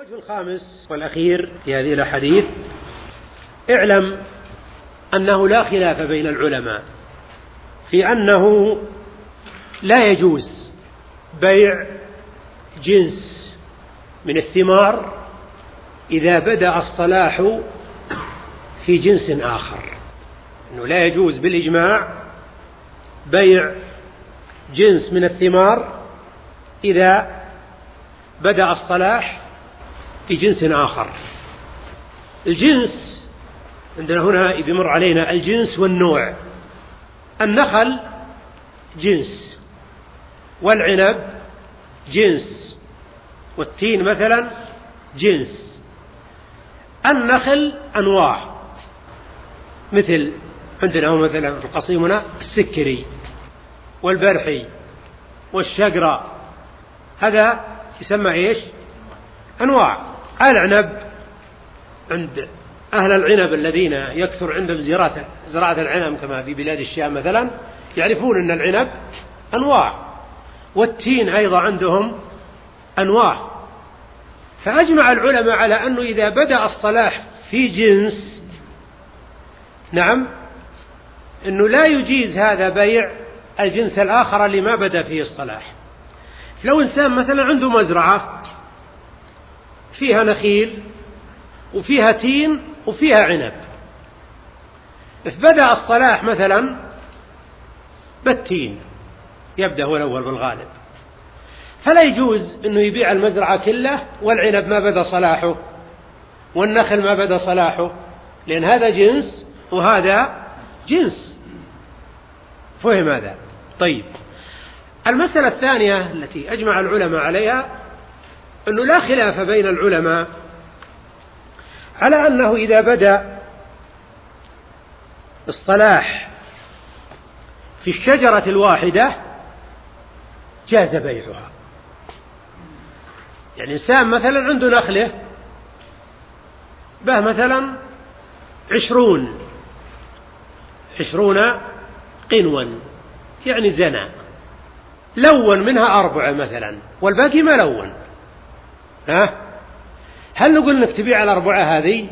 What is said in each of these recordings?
الوجه الخامس والأخير في هذه الأحاديث: اعلم أنه لا خلاف بين العلماء في أنه لا يجوز بيع جنس من الثمار إذا بدأ الصلاح في جنس آخر، أنه لا يجوز بالإجماع بيع جنس من الثمار إذا بدأ الصلاح في جنس آخر. الجنس عندنا هنا يمر علينا الجنس والنوع. النخل جنس، والعنب جنس، والتين مثلا جنس. النخل أنواع، مثل عندنا مثلا القصيم هنا السكري والبرحي والشقرة، هذا يسمى إيش؟ أنواع. العنب عند أهل العنب الذين يكثر عندهم زراعة العنب كما في بلاد الشام مثلا، يعرفون أن العنب أنواع، والتين أيضا عندهم أنواع. فأجمع العلماء على أنه إذا بدأ الصلاح في جنس، نعم، أنه لا يجيز هذا بيع الجنس الآخر اللي ما بدأ فيه الصلاح. لو إنسان مثلا عنده مزرعة فيها نخيل وفيها تين وفيها عنب، فبدأ الصلاح مثلا بالتين، يبدأ هو الأول بالغالب، فلا يجوز أنه يبيع المزرعة كله والعنب ما بدأ صلاحه والنخل ما بدأ صلاحه، لأن هذا جنس وهذا جنس. فهم هذا؟ طيب، المسألة الثانية التي أجمع العلماء عليها أنه لا خلاف بين العلماء على أنه إذا بدأ الصلاح في الشجرة الواحدة جاز بيعها. يعني إنسان مثلا عنده نخلة به مثلا 20 قنوا، يعني زنا، لون منها 4 مثلا والباقي ما لون، هل نقول انك تبيع 4 هذه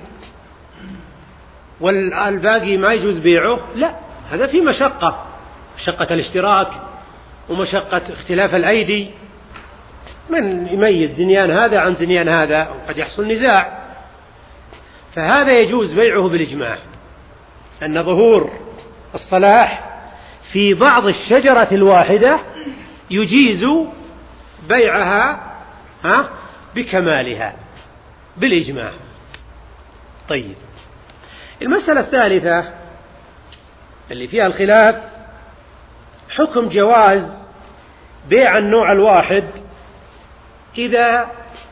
والباقي ما يجوز بيعه؟ لا، هذا في مشقة الاشتراك ومشقة اختلاف الأيدي، من يميز زنيان هذا عن زنيان هذا، وقد يحصل نزاع. فهذا يجوز بيعه بالإجماع، أن ظهور الصلاح في بعض الشجرة الواحدة يجيز بيعها بكمالها بالإجماع. طيب، المسألة الثالثة اللي فيها الخلاف حكم جواز بيع النوع الواحد إذا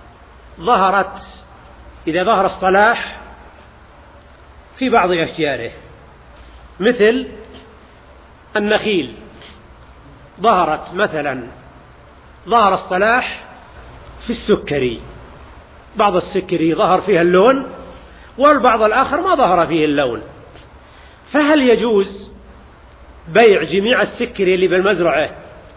ظهر الصلاح في بعض أشجاره، مثل النخيل ظهر الصلاح في السكري، بعض السكري ظهر فيها اللون والبعض الآخر ما ظهر فيه اللون، فهل يجوز بيع جميع السكري اللي بالمزرعة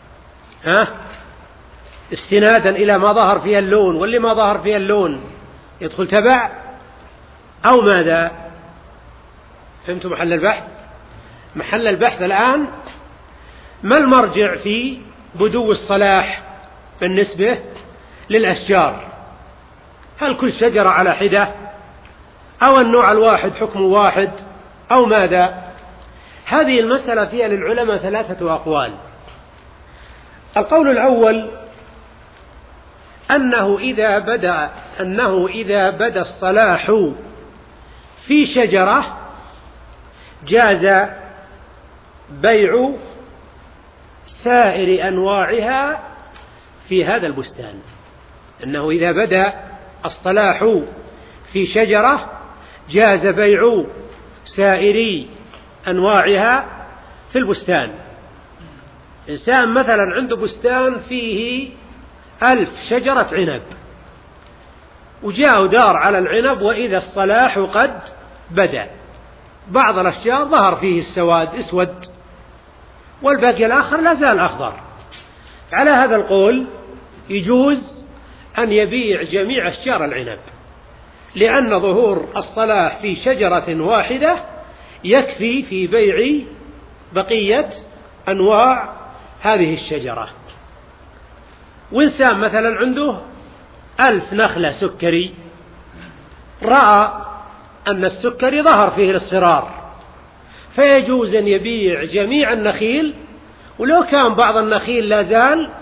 استنادا إلى ما ظهر فيها اللون، واللي ما ظهر فيها اللون يدخل تبع، أو ماذا؟ فهمتوا محل البحث؟ محل البحث الآن ما المرجع في بدو الصلاح بالنسبة للأشجار؟ هل كل شجرة على حدة، أو النوع الواحد حكم واحد، أو ماذا؟ هذه المسألة فيها للعلماء 3 أقوال. القول الأول أنه إذا بدأ الصلاح في شجرة جاز بيع سائر أنواعها في هذا البستان. أنه إذا بدأ الصلاح في شجرة جاز بيع سائر أنواعها في البستان. إنسان مثلا عنده بستان فيه 1000 شجرة عنب، وجاء دار على العنب وإذا الصلاح قد بدأ، بعض الأشجار ظهر فيه السواد اسود والباقي الآخر لا زال أخضر. على هذا القول يجوز أن يبيع جميع أشجار العنب، لأن ظهور الصلاح في شجرة واحدة يكفي في بيع بقية أنواع هذه الشجرة. وإنسان مثلا عنده 1000 نخلة سكري، رأى أن السكري ظهر فيه الاصفرار، فيجوز أن يبيع جميع النخيل ولو كان بعض النخيل لازال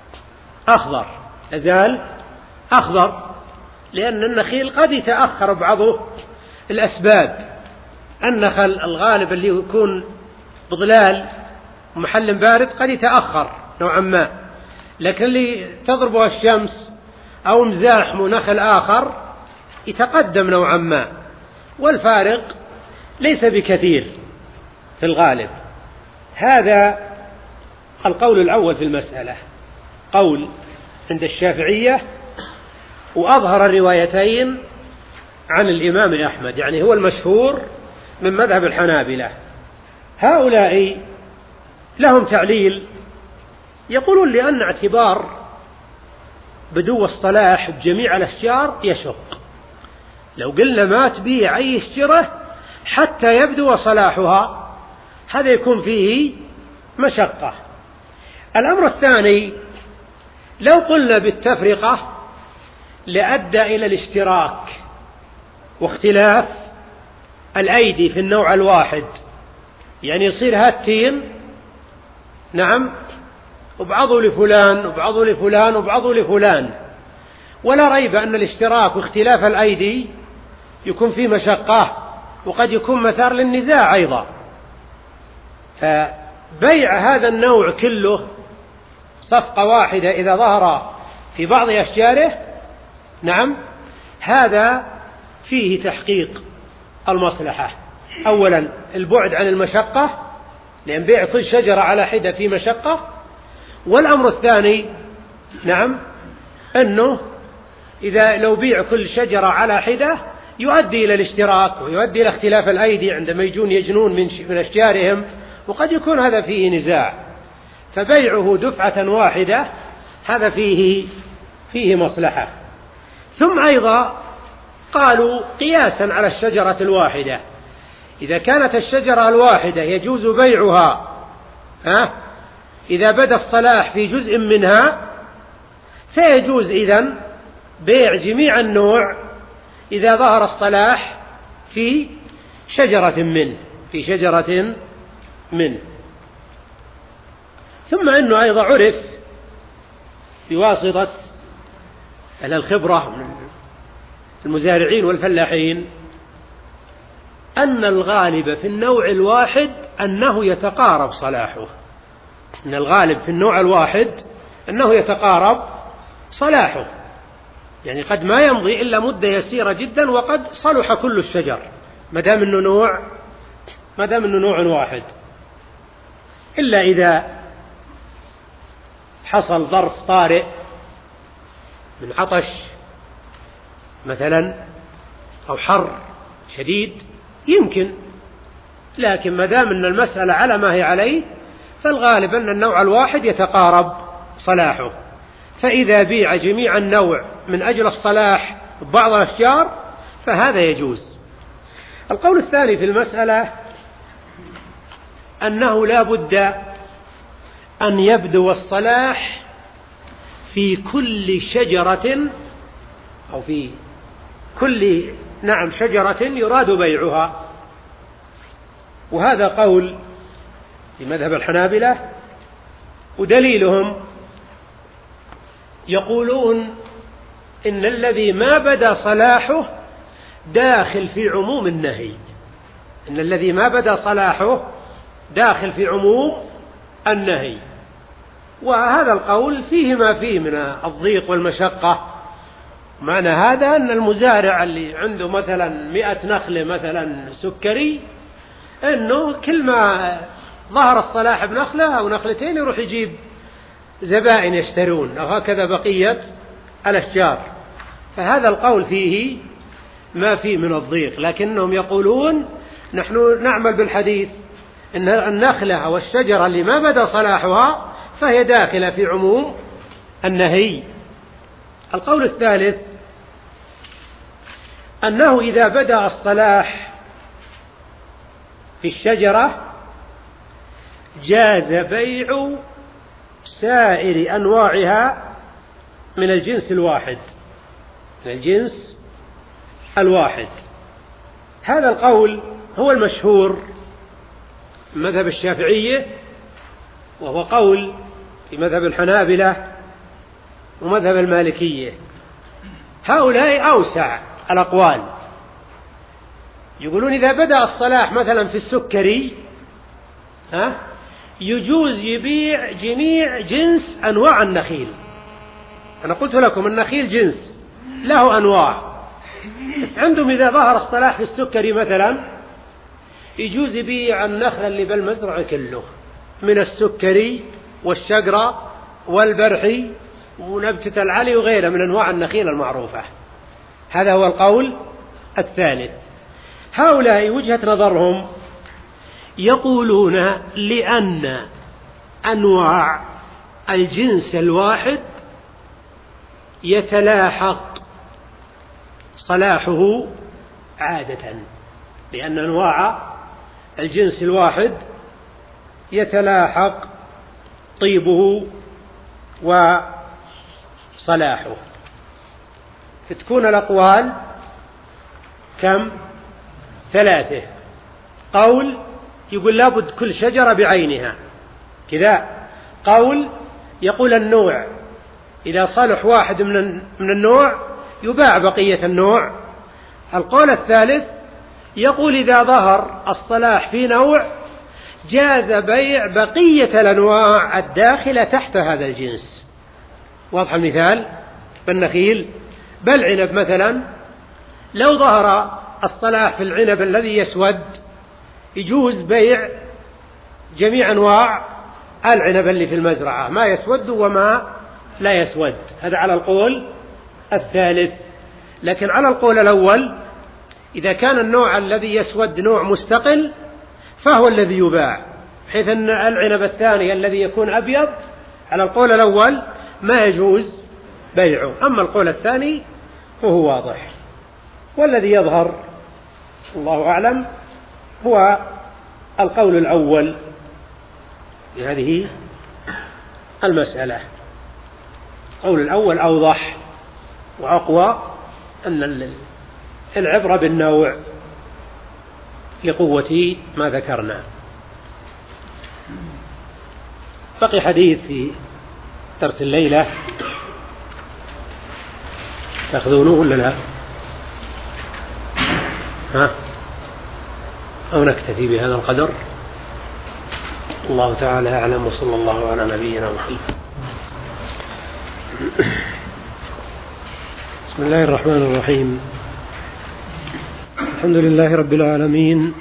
أخضر، لأن النخيل قد يتأخر بعضه الأسباب. النخل الغالب اللي يكون بظلال ومحل بارد قد يتأخر نوعا ما، لكن اللي تضربه الشمس أو مزاحم نخل آخر يتقدم نوعا ما، والفارق ليس بكثير في الغالب. هذا القول الأول في المسألة، قول عند الشافعية، وأظهر الروايتين عن الإمام أحمد، يعني هو المشهور من مذهب الحنابلة. هؤلاء لهم تعليل، يقولون لأن اعتبار بدو الصلاح بجميع الأشجار يشق، لو قلنا ما تبيع أي شجرة حتى يبدو صلاحها هذا يكون فيه مشقة. الأمر الثاني، لو قلنا بالتفرقة لأدى إلى الاشتراك واختلاف الأيدي في النوع الواحد، يعني يصير هاتين نعم وبعضه لفلان وبعضه لفلان وبعضه لفلان، ولا ريب أن الاشتراك واختلاف الأيدي يكون فيه مشقة وقد يكون مثار للنزاع أيضا. فبيع هذا النوع كله صفقة واحدة إذا ظهر في بعض أشجاره نعم هذا فيه تحقيق المصلحة. أولا البعد عن المشقة، لأن بيع كل شجرة على حدة في مشقة. والأمر الثاني نعم أنه إذا لو بيع كل شجرة على حدة يؤدي إلى الاشتراك ويؤدي إلى اختلاف الأيدي عندما يجنون من أشجارهم، وقد يكون هذا فيه نزاع. فبيعه دفعة واحدة هذا فيه مصلحة. ثم أيضا قالوا قياسا على الشجرة الواحدة، إذا كانت الشجرة الواحدة يجوز بيعها إذا بدا الصلاح في جزء منها، فيجوز إذن بيع جميع النوع إذا ظهر الصلاح في شجرة منه. ثم أنه أيضا عرف بواسطة أهل الخبرة من المزارعين والفلاحين أن الغالب في النوع الواحد أنه يتقارب صلاحه، أن الغالب في النوع الواحد أنه يتقارب صلاحه، يعني قد ما يمضي إلا مدة يسيرة جدا وقد صلح كل الشجر ما دام أنه نوع واحد، إلا إذا حصل ظرف طارئ من عطش مثلا أو حر شديد يمكن، لكن ما دام أن المسألة على ما هي عليه فالغالب أن النوع الواحد يتقارب صلاحه. فإذا بيع جميع النوع من أجل الصلاح بعض الأشجار فهذا يجوز. القول الثاني في المسألة أنه لا بد أن يبدو الصلاح في كل شجرة أو في كل شجرة يراد بيعها، وهذا قول في مذهب الحنابلة. ودليلهم يقولون إن الذي ما بدا صلاحه داخل في عموم النهي، إن الذي ما بدا صلاحه داخل في عموم النهي. وهذا القول فيه ما فيه من الضيق والمشقة. معنى هذا أن المزارع اللي عنده مثلا 100 نخلة مثلا سكري، أنه كل ما ظهر الصلاح بنخلة أو نخلتين يروح يجيب زبائن يشترون، أو هكذا بقية الأشجار. فهذا القول فيه ما فيه من الضيق، لكنهم يقولون نحن نعمل بالحديث إن النخلة أو الشجرة اللي ما بدا صلاحها فهي داخلة في عموم النهي القول الثالث أنه إذا بدأ الصلاح في الشجرة جاز بيع سائر أنواعها من الجنس الواحد. هذا القول هو المشهور في مذهب الشافعية، وهو قول في مذهب الحنابلة ومذهب المالكية. هؤلاء أوسع الأقوال، يقولون إذا بدأ الصلاح مثلا في السكري يجوز يبيع جميع جنس أنواع النخيل. أنا قلت لكم النخيل جنس له أنواع، عندهم إذا ظهر الصلاح في السكري مثلا يجوز يبيع النخل اللي بالمزرعة كله، من السكري والشجرة والبرحي ونبتة العلي وغيرها من أنواع النخيل المعروفة. هذا هو القول الثالث. هؤلاء وجهة نظرهم يقولون لأن أنواع الجنس الواحد يتلاحق صلاحه عادة، لأن أنواع الجنس الواحد يتلاحق طيبه وصلاحه. فتكون الأقوال كم؟ 3. قول يقول لابد كل شجرة بعينها كذا، قول يقول النوع إذا صلح واحد من النوع يباع بقية النوع. القول الثالث يقول إذا ظهر الصلاح في نوع جاز بيع بقية الأنواع الداخلة تحت هذا الجنس. واضح المثال بالنخيل. بالعنب مثلا لو ظهر الصلاح في العنب الذي يسود يجوز بيع جميع أنواع العنب اللي في المزرعة، ما يسود وما لا يسود. هذا على القول الثالث. لكن على القول الأول إذا كان النوع الذي يسود نوع مستقل فهو الذي يباع، بحيث أن العنب الثاني الذي يكون أبيض على القول الأول ما يجوز بيعه. أما القول الثاني فهو واضح، والذي يظهر الله أعلم هو القول الأول بهذه المسألة. القول الأول أوضح وأقوى، أن العبرة بالنوع لقوة ما ذكرنا. بقي حديث في درس الليلة، تأخذونه ولا لا؟ أو نكتفي بهذا القدر؟ الله تعالى أعلم، وصلى الله على نبينا محمد. بسم الله الرحمن الرحيم. الحمد لله رب العالمين،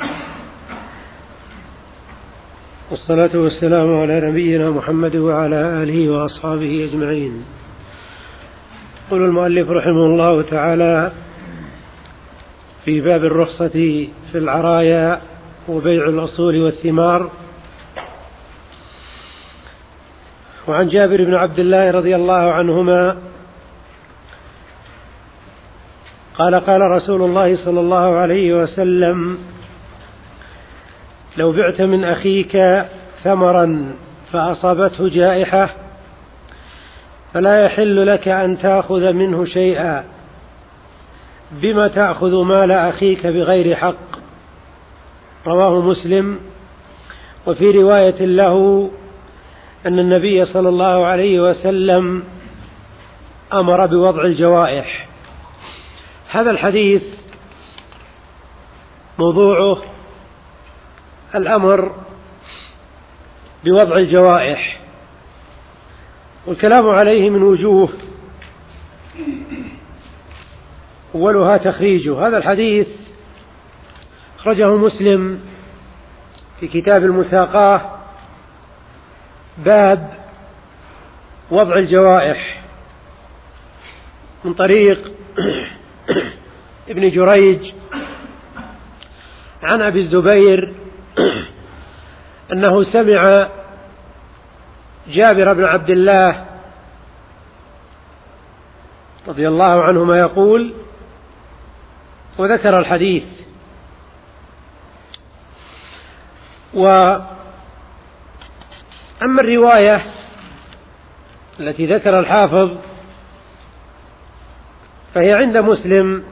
والصلاة والسلام على نبينا محمد وعلى آله وأصحابه أجمعين. يقول المؤلف رحمه الله تعالى في باب الرخصة في العرايا وبيع الأصول والثمار. وعن جابر بن عبد الله رضي الله عنهما قال قال رسول الله صلى الله عليه وسلم: لو بعت من أخيك ثمرا فأصابته جائحة فلا يحل لك أن تأخذ منه شيئا، بما تأخذ مال أخيك بغير حق. رواه مسلم. وفي رواية له أن النبي صلى الله عليه وسلم أمر بوضع الجوائح. هذا الحديث موضوعه الأمر بوضع الجوائح، والكلام عليه من وجوه، أولها تخريجه. هذا الحديث أخرجه مسلم في كتاب المساقاة باب وضع الجوائح من طريق ابن جريج عن أبي الزبير أنه سمع جابر بن عبد الله رضي الله عنهما يقول، وذكر الحديث. وأما الرواية التي ذكر الحافظ فهي عند مسلم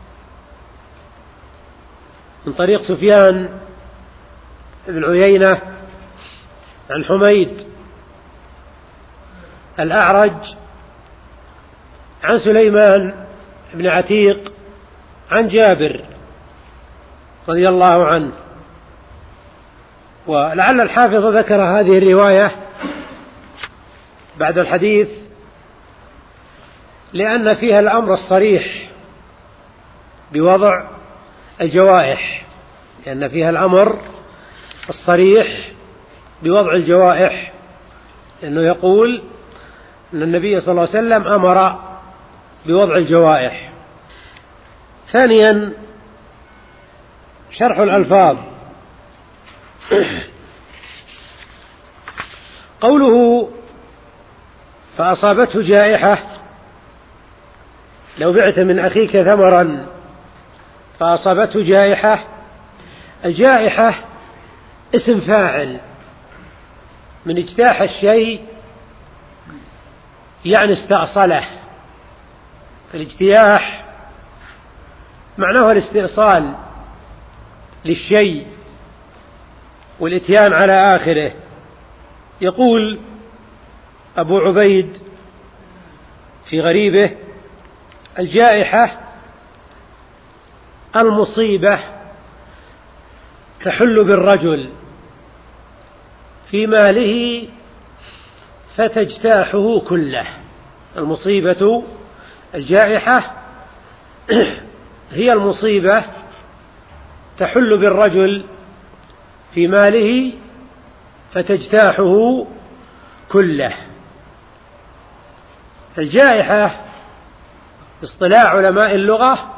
من طريق سفيان بن عيينة عن حميد الأعرج عن سليمان بن عتيق عن جابر رضي الله عنه. ولعل الحافظ ذكر هذه الرواية بعد الحديث لأن فيها الأمر الصريح بوضع الجوائح، لأن فيها الأمر الصريح بوضع الجوائح، لأنه يقول أن النبي صلى الله عليه وسلم أمر بوضع الجوائح. ثانيا شرح الألفاظ. قوله فأصابته جائحة، لو بعت من أخيك ثمرا فأصابته جائحة، الجائحة اسم فاعل من اجتاح الشيء، يعني استأصله. الاجتياح معناه الاستئصال للشيء والإتيان على آخره. يقول أبو عبيد في غريبه: الجائحة المصيبة تحل بالرجل في ماله فتجتاحه كله. المصيبة الجائحة هي المصيبة تحل بالرجل في ماله فتجتاحه كله. الجائحة باصطلاح علماء اللغة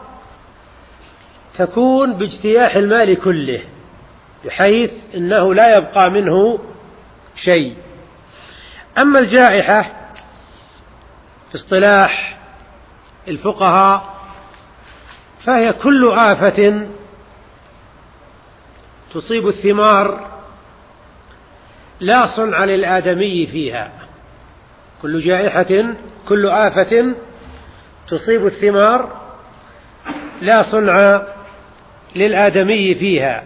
تكون باجتياح المال كله، بحيث إنه لا يبقى منه شيء. أما الجائحة في اصطلاح الفقهاء فهي كل آفة تصيب الثمار لا صنع للآدمي فيها. كل جائحة، كل آفة تصيب الثمار لا صنع للآدمي فيها.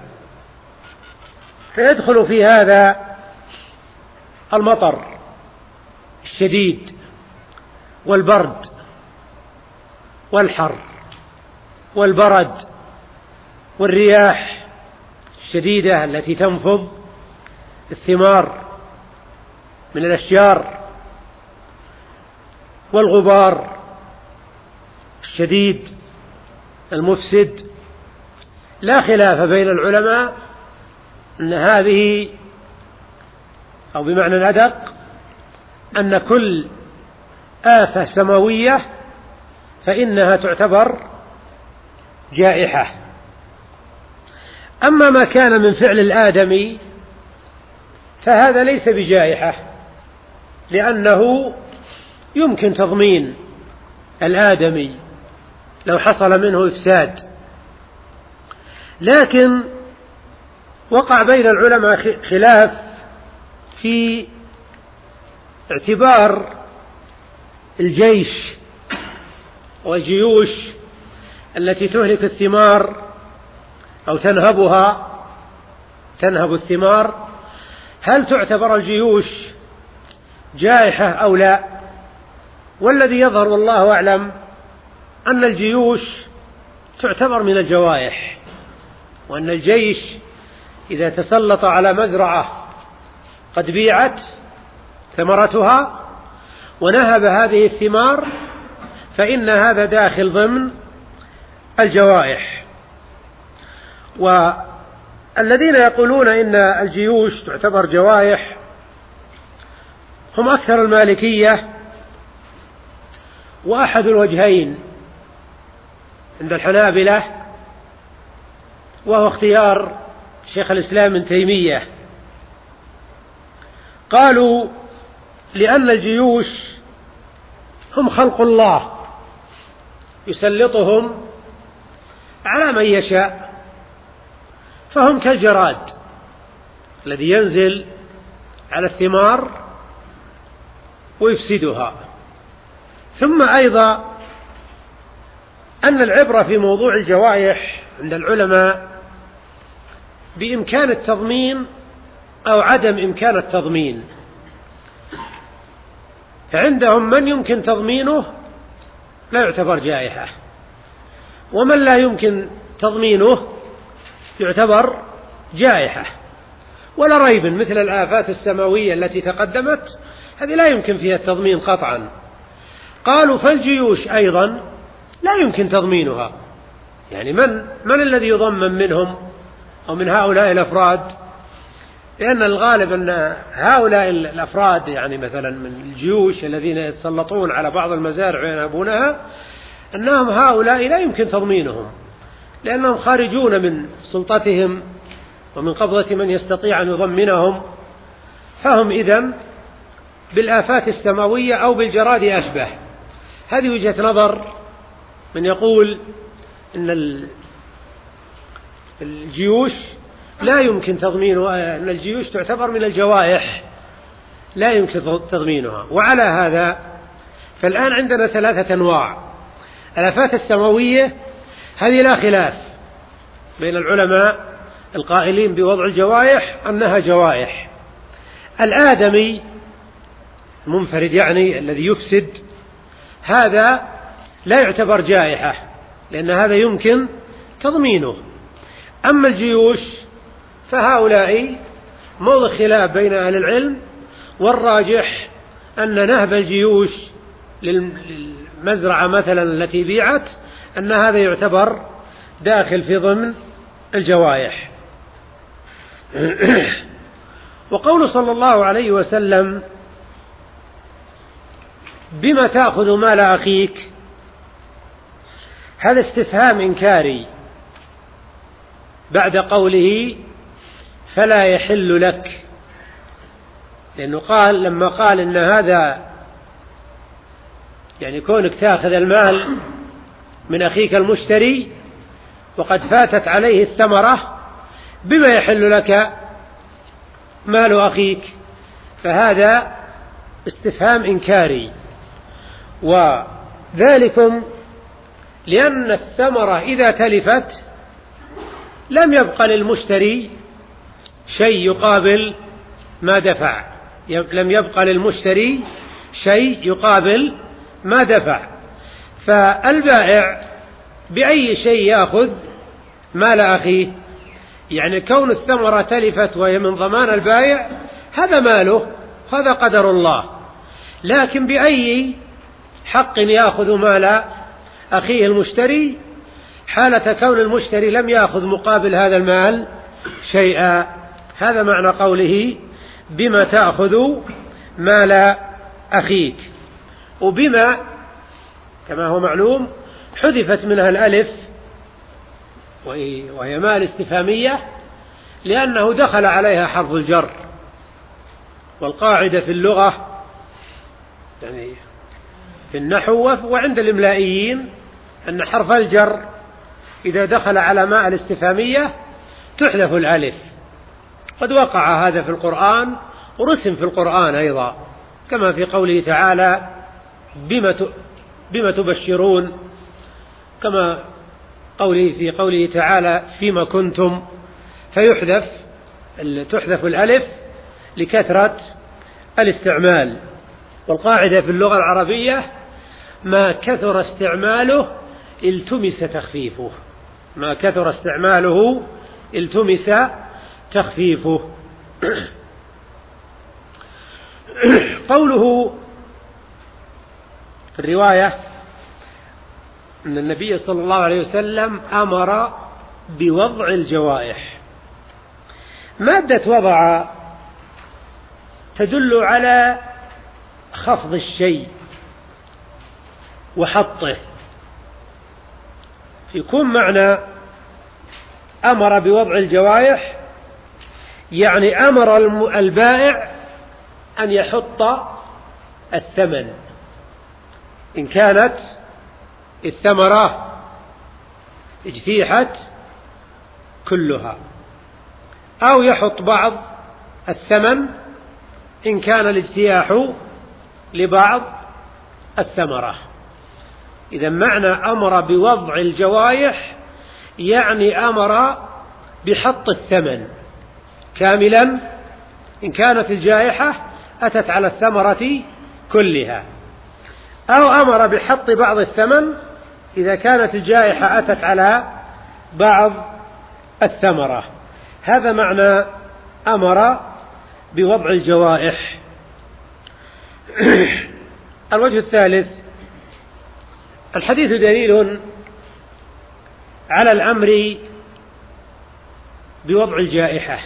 فيدخل في هذا المطر الشديد والبرد والحر والبرد والرياح الشديدة التي تنفض الثمار من الأشجار والغبار الشديد المفسد. لا خلاف بين العلماء أن هذه، أو بمعنى الأدق أن كل آفة سماوية فإنها تعتبر جائحة. أما ما كان من فعل الآدمي فهذا ليس بجائحة، لأنه يمكن تضمين الآدمي لو حصل منه إفساد. لكن وقع بين العلماء خلاف في اعتبار الجيش والجيوش التي تهلك الثمار أو تنهب الثمار، هل تعتبر الجيوش جائحة أو لا؟ والذي يظهر والله أعلم أن الجيوش تعتبر من الجوائح، وأن الجيش إذا تسلط على مزرعة قد بيعت ثمرتها ونهب هذه الثمار فإن هذا داخل ضمن الجوائح. والذين يقولون إن الجيوش تعتبر جوائح هم أكثر المالكية، وأحد الوجهين عند الحنابلة وهو اختيار شيخ الإسلام ابن تيمية. قالوا لأن الجيوش هم خلق الله يسلطهم على من يشاء، فهم كالجراد الذي ينزل على الثمار ويفسدها. ثم أيضا أن العبرة في موضوع الجوائح عند العلماء بإمكان التضمين أو عدم إمكان التضمين. عندهم من يمكن تضمينه لا يعتبر جائحة، ومن لا يمكن تضمينه يعتبر جائحة. ولا ريب مثل الآفات السماوية التي تقدمت هذه لا يمكن فيها التضمين قطعا. قالوا فالجيوش أيضا لا يمكن تضمينها، يعني من الذي يضمن منهم أو من هؤلاء الأفراد؟ لأن الغالب أن هؤلاء الأفراد يعني مثلا من الجيوش الذين يتسلطون على بعض المزارع وينهبونها أنهم هؤلاء لا يمكن تضمينهم، لأنهم خارجون من سلطتهم ومن قبضة من يستطيع أن يضمنهم، فهم إذن بالآفات السماوية أو بالجراد أشبه. هذه وجهة نظر من يقول أن الجيوش لا يمكن تضمينها، أن الجيوش تعتبر من الجوائح لا يمكن تضمينها. وعلى هذا فالآن عندنا 3 أنواع. الآفات السماوية هذه لا خلاف بين العلماء القائلين بوضع الجوائح أنها جوائح. الآدمي المنفرد يعني الذي يفسد هذا لا يعتبر جائحة، لأن هذا يمكن تضمينه. أما الجيوش فهؤلاء موضع خلاف بين أهل العلم، والراجح أن نهب الجيوش للمزرعة مثلا التي بيعت أن هذا يعتبر داخل في ضمن الجوائح. وقول صلى الله عليه وسلم بما تأخذ مال أخيك، هذا استفهام إنكاري بعد قوله فلا يحل لك، لأنه قال لما قال إن هذا يعني كونك تأخذ المال من أخيك المشتري وقد فاتت عليه الثمرة، بما يحل لك مال أخيك، فهذا استفهام إنكاري. وذلكم لأن الثمرة إذا تلفت لم يبقى للمشتري شيء يقابل ما دفع، لم يبقى للمشتري شيء يقابل ما دفع، فالبائع بأي شيء يأخذ مال أخيه؟ يعني كون الثمرة تلفت وهي من ضمان البائع هذا ماله، هذا قدر الله، لكن بأي حق يأخذ مال أخيه المشتري حالة كون المشتري لم يأخذ مقابل هذا المال شيئا. هذا معنى قوله بما تأخذ مال أخيك. وبما كما هو معلوم حذفت منها الألف وهي مال استفهامية لأنه دخل عليها حرف الجر، والقاعدة في اللغة يعني في النحو وعند الإملائيين أن حرف الجر إذا دخل على ماء الاستفهامية تحذف الألف. قد وقع هذا في القرآن ورسم في القرآن أيضا، كما في قوله تعالى بما تبشرون، كما في قوله تعالى فيما كنتم، تحذف الألف لكثرة الاستعمال. والقاعدة في اللغة العربية ما كثر استعماله التمس تخفيفه، ما كثر استعماله التمس تخفيفه. قوله في الرواية أن النبي صلى الله عليه وسلم أمر بوضع الجوائح. مادة وضع تدل على خفض الشيء وحطه، يكون معنى أمر بوضع الجوائح يعني أمر البائع أن يحط الثمن الثمرة اجتيحت كلها، أو يحط بعض الثمن إن كان الاجتياح لبعض الثمرة. إذا معنى أمر بوضع الجوائح يعني أمر بحط الثمن كاملا إن كانت الجائحة أتت على الثمرة كلها، أو أمر بحط بعض الثمن إذا كانت الجائحة أتت على بعض الثمرة. هذا معنى أمر بوضع الجوائح. الوجه الثالث: الحديث دليل على الأمر بوضع الجائحة.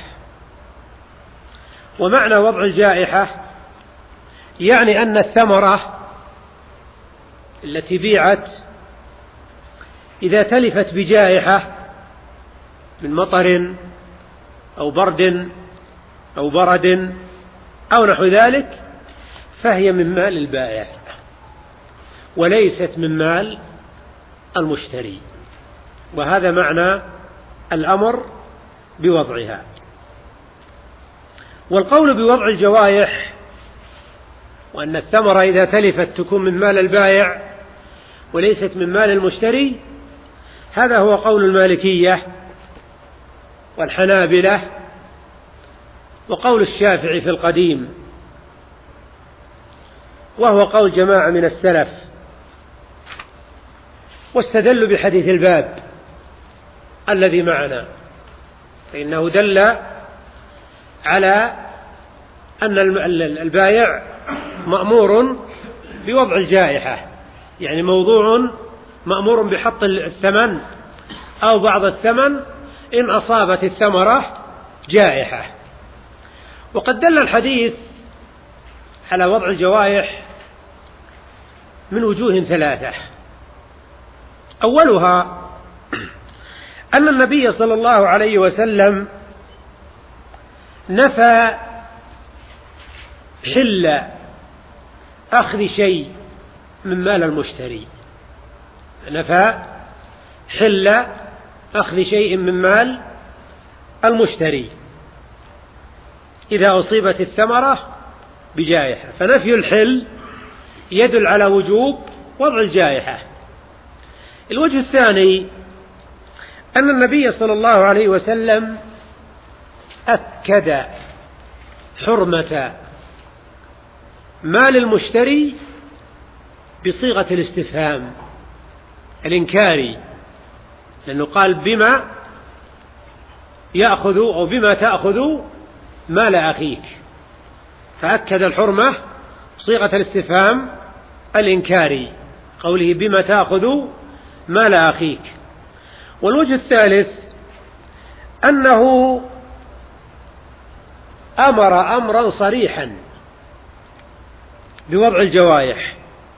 ومعنى وضع الجائحة يعني أن الثمرة التي بيعت إذا تلفت بجائحة من مطر أو برد أو برد أو نحو ذلك فهي من مال البائع وليست من مال المشتري، وهذا معنى الأمر بوضعها. والقول بوضع الجوائح وأن الثمرة إذا تلفت تكون من مال البائع وليست من مال المشتري، هذا هو قول المالكية والحنابلة وقول الشافعي في القديم، وهو قول جماعة من السلف. واستدلوا بحديث الباب الذي معنا، فإنه دل على أن البائع مأمور بوضع الجائحة، يعني موضوع مأمور بحط الثمن أو بعض الثمن إن أصابت الثمرة جائحة. وقد دل الحديث على وضع الجوائح من وجوه ثلاثة. أولها أن النبي صلى الله عليه وسلم نفى حل أخذ شيء من مال المشتري، نفى حل أخذ شيء من مال المشتري إذا أصيبت الثمرة بجائحة، فنفي الحل يدل على وجوب وضع الجائحة. الوجه الثاني أن النبي صلى الله عليه وسلم أكد حرمة مال المشتري بصيغة الاستفهام الإنكاري، لأنه قال بما يأخذ أو بما تأخذ مال أخيك، فأكد الحرمة بصيغة الاستفهام الإنكاري قوله بما تأخذ مال أخيك. والوجه الثالث أنه أمر أمرا صريحا بوضع الجوائح،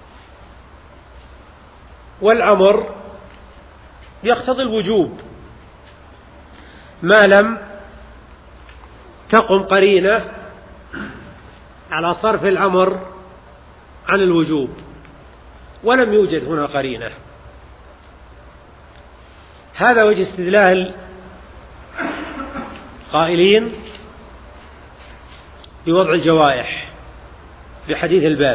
والأمر يقتضي الوجوب ما لم تقم قرينة على صرف الأمر عن الوجوب، ولم يوجد هنا قرينة. هذا وجه استدلال قائلين بوضع الجوائح بحديث الباب.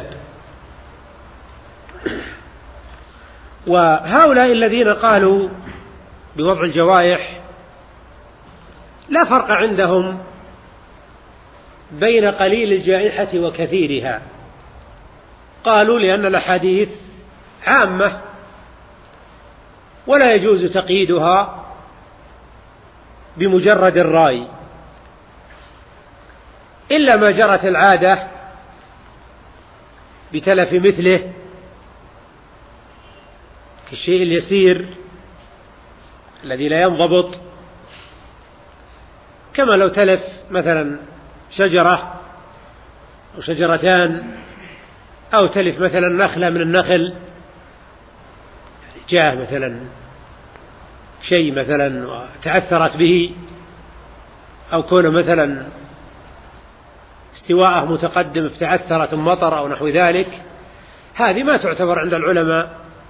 وهؤلاء الذين قالوا بوضع الجوائح لا فرق عندهم بين قليل الجائحة وكثيرها، قالوا لأن الأحاديث عامة ولا يجوز تقييدها بمجرد الرأي، إلا ما جرت العادة بتلف مثله كالشيء اليسير الذي لا ينضبط، كما لو تلف مثلا شجرة أو شجرتان، أو تلف مثلا نخلة من النخل، جاء مثلا شيء مثلا وتعثرت به، أو كون مثلا استواءه متقدم فتعثرت مطر أو نحو ذلك، هذه ما تعتبر عند العلماء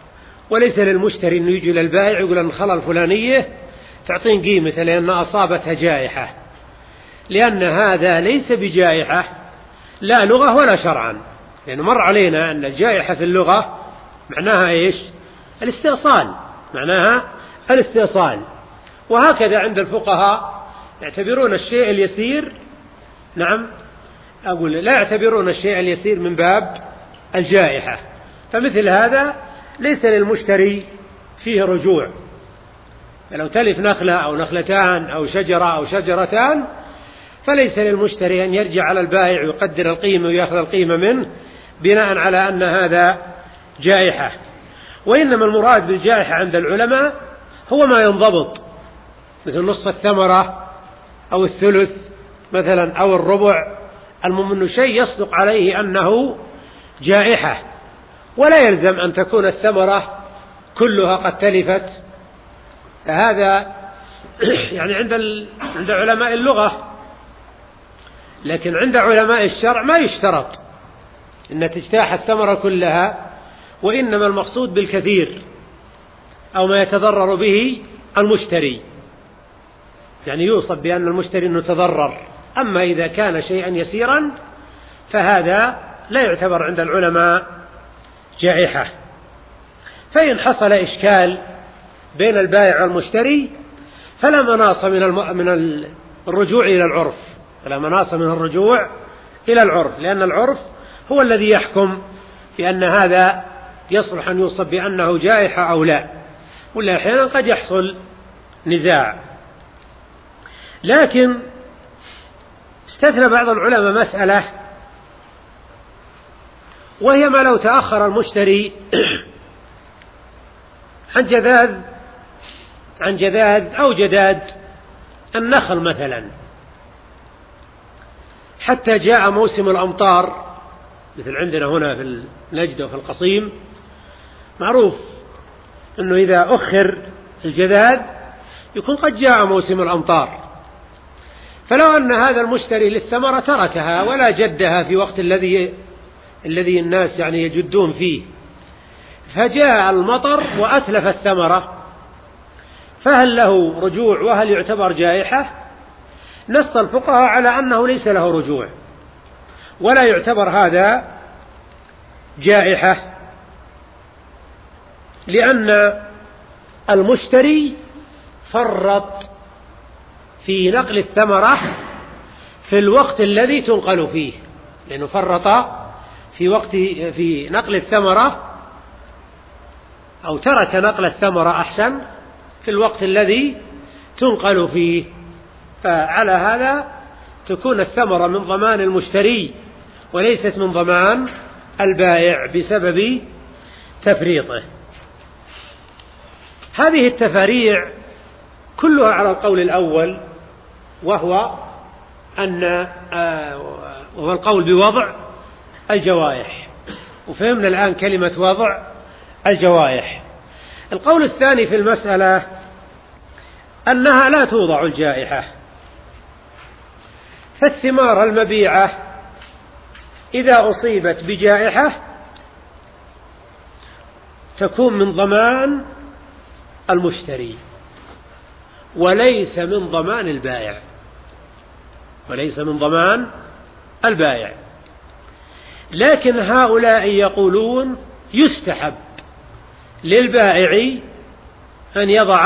وليس للمشتري أنه يجي للبائع يقول أن الخلا الفلانية تعطين قيمة لأن أصابتها جائحة، لأن هذا ليس بجائحة لا لغة ولا شرعا، لأنه مر علينا أن الجائحة في اللغة معناها إيش؟ الاستئصال، معناها الاستئصال. وهكذا عند الفقهاء يعتبرون الشيء اليسير، نعم أقول لا يعتبرون الشيء اليسير من باب الجائحة، فمثل هذا ليس للمشتري فيه رجوع. فلو تلف نخلة أو نخلتان أو شجرة أو شجرتان فليس للمشتري أن يرجع على البائع ويقدر القيمة ويأخذ القيمة منه بناء على أن هذا جائحة. وإنما المراد بالجائحة عند العلماء هو ما ينضبط، مثل نصف الثمرة أو الثلث مثلا أو الربع، المهم أنه شيء يصدق عليه أنه جائحة، ولا يلزم أن تكون الثمرة كلها قد تلفت. هذا يعني عند علماء اللغة، لكن عند علماء الشرع ما يشترط أن تجتاح الثمرة كلها، وإنما المقصود بالكثير أو ما يتضرر به المشتري، يعني يوصف بأن المشتري أنه تضرر. أما إذا كان شيئا يسيرا فهذا لا يعتبر عند العلماء جائحة. فإن حصل إشكال بين البائع والمشتري فلا مناص من الرجوع إلى العرف، فلا مناص من الرجوع إلى العرف، لأن العرف هو الذي يحكم بأن هذا يصلح أن يوصف بأنه جائحة أو لا، ولا أحيانا قد يحصل نزاع. لكن استثنى بعض العلماء مسألة، وهي ما لو تأخر المشتري عن جذاذ أو جداد النخل مثلا حتى جاء موسم الأمطار، مثل عندنا هنا في النجد وفي القصيم معروف أنه إذا أخر الجذاذ يكون قد جاء موسم الأمطار. فلو أن هذا المشتري للثمرة تركها ولا جدها في وقت الذي الناس يعني يجدون فيه، فجاء المطر وأتلف الثمرة، فهل له رجوع وهل يعتبر جائحة؟ نص الفقهاء على أنه ليس له رجوع ولا يعتبر هذا جائحة، لأن المشتري فرط في نقل الثمرة في الوقت الذي تنقل فيه، لأنه فرط في نقل الثمرة، أو ترك نقل الثمرة أحسن في الوقت الذي تنقل فيه. فعلى هذا تكون الثمرة من ضمان المشتري وليست من ضمان البائع بسبب تفريطه. هذه التفاريع كلها على القول الأول، وهو القول بوضع الجوائح، وفهمنا الآن كلمة وضع الجوائح. القول الثاني في المسألة أنها لا توضع الجائحة، فالثمار المبيعة إذا أصيبت بجائحة تكون من ضمان المشتري وليس من ضمان البائع، وليس من ضمان البائع. لكن هؤلاء يقولون يستحب للبائع أن يضع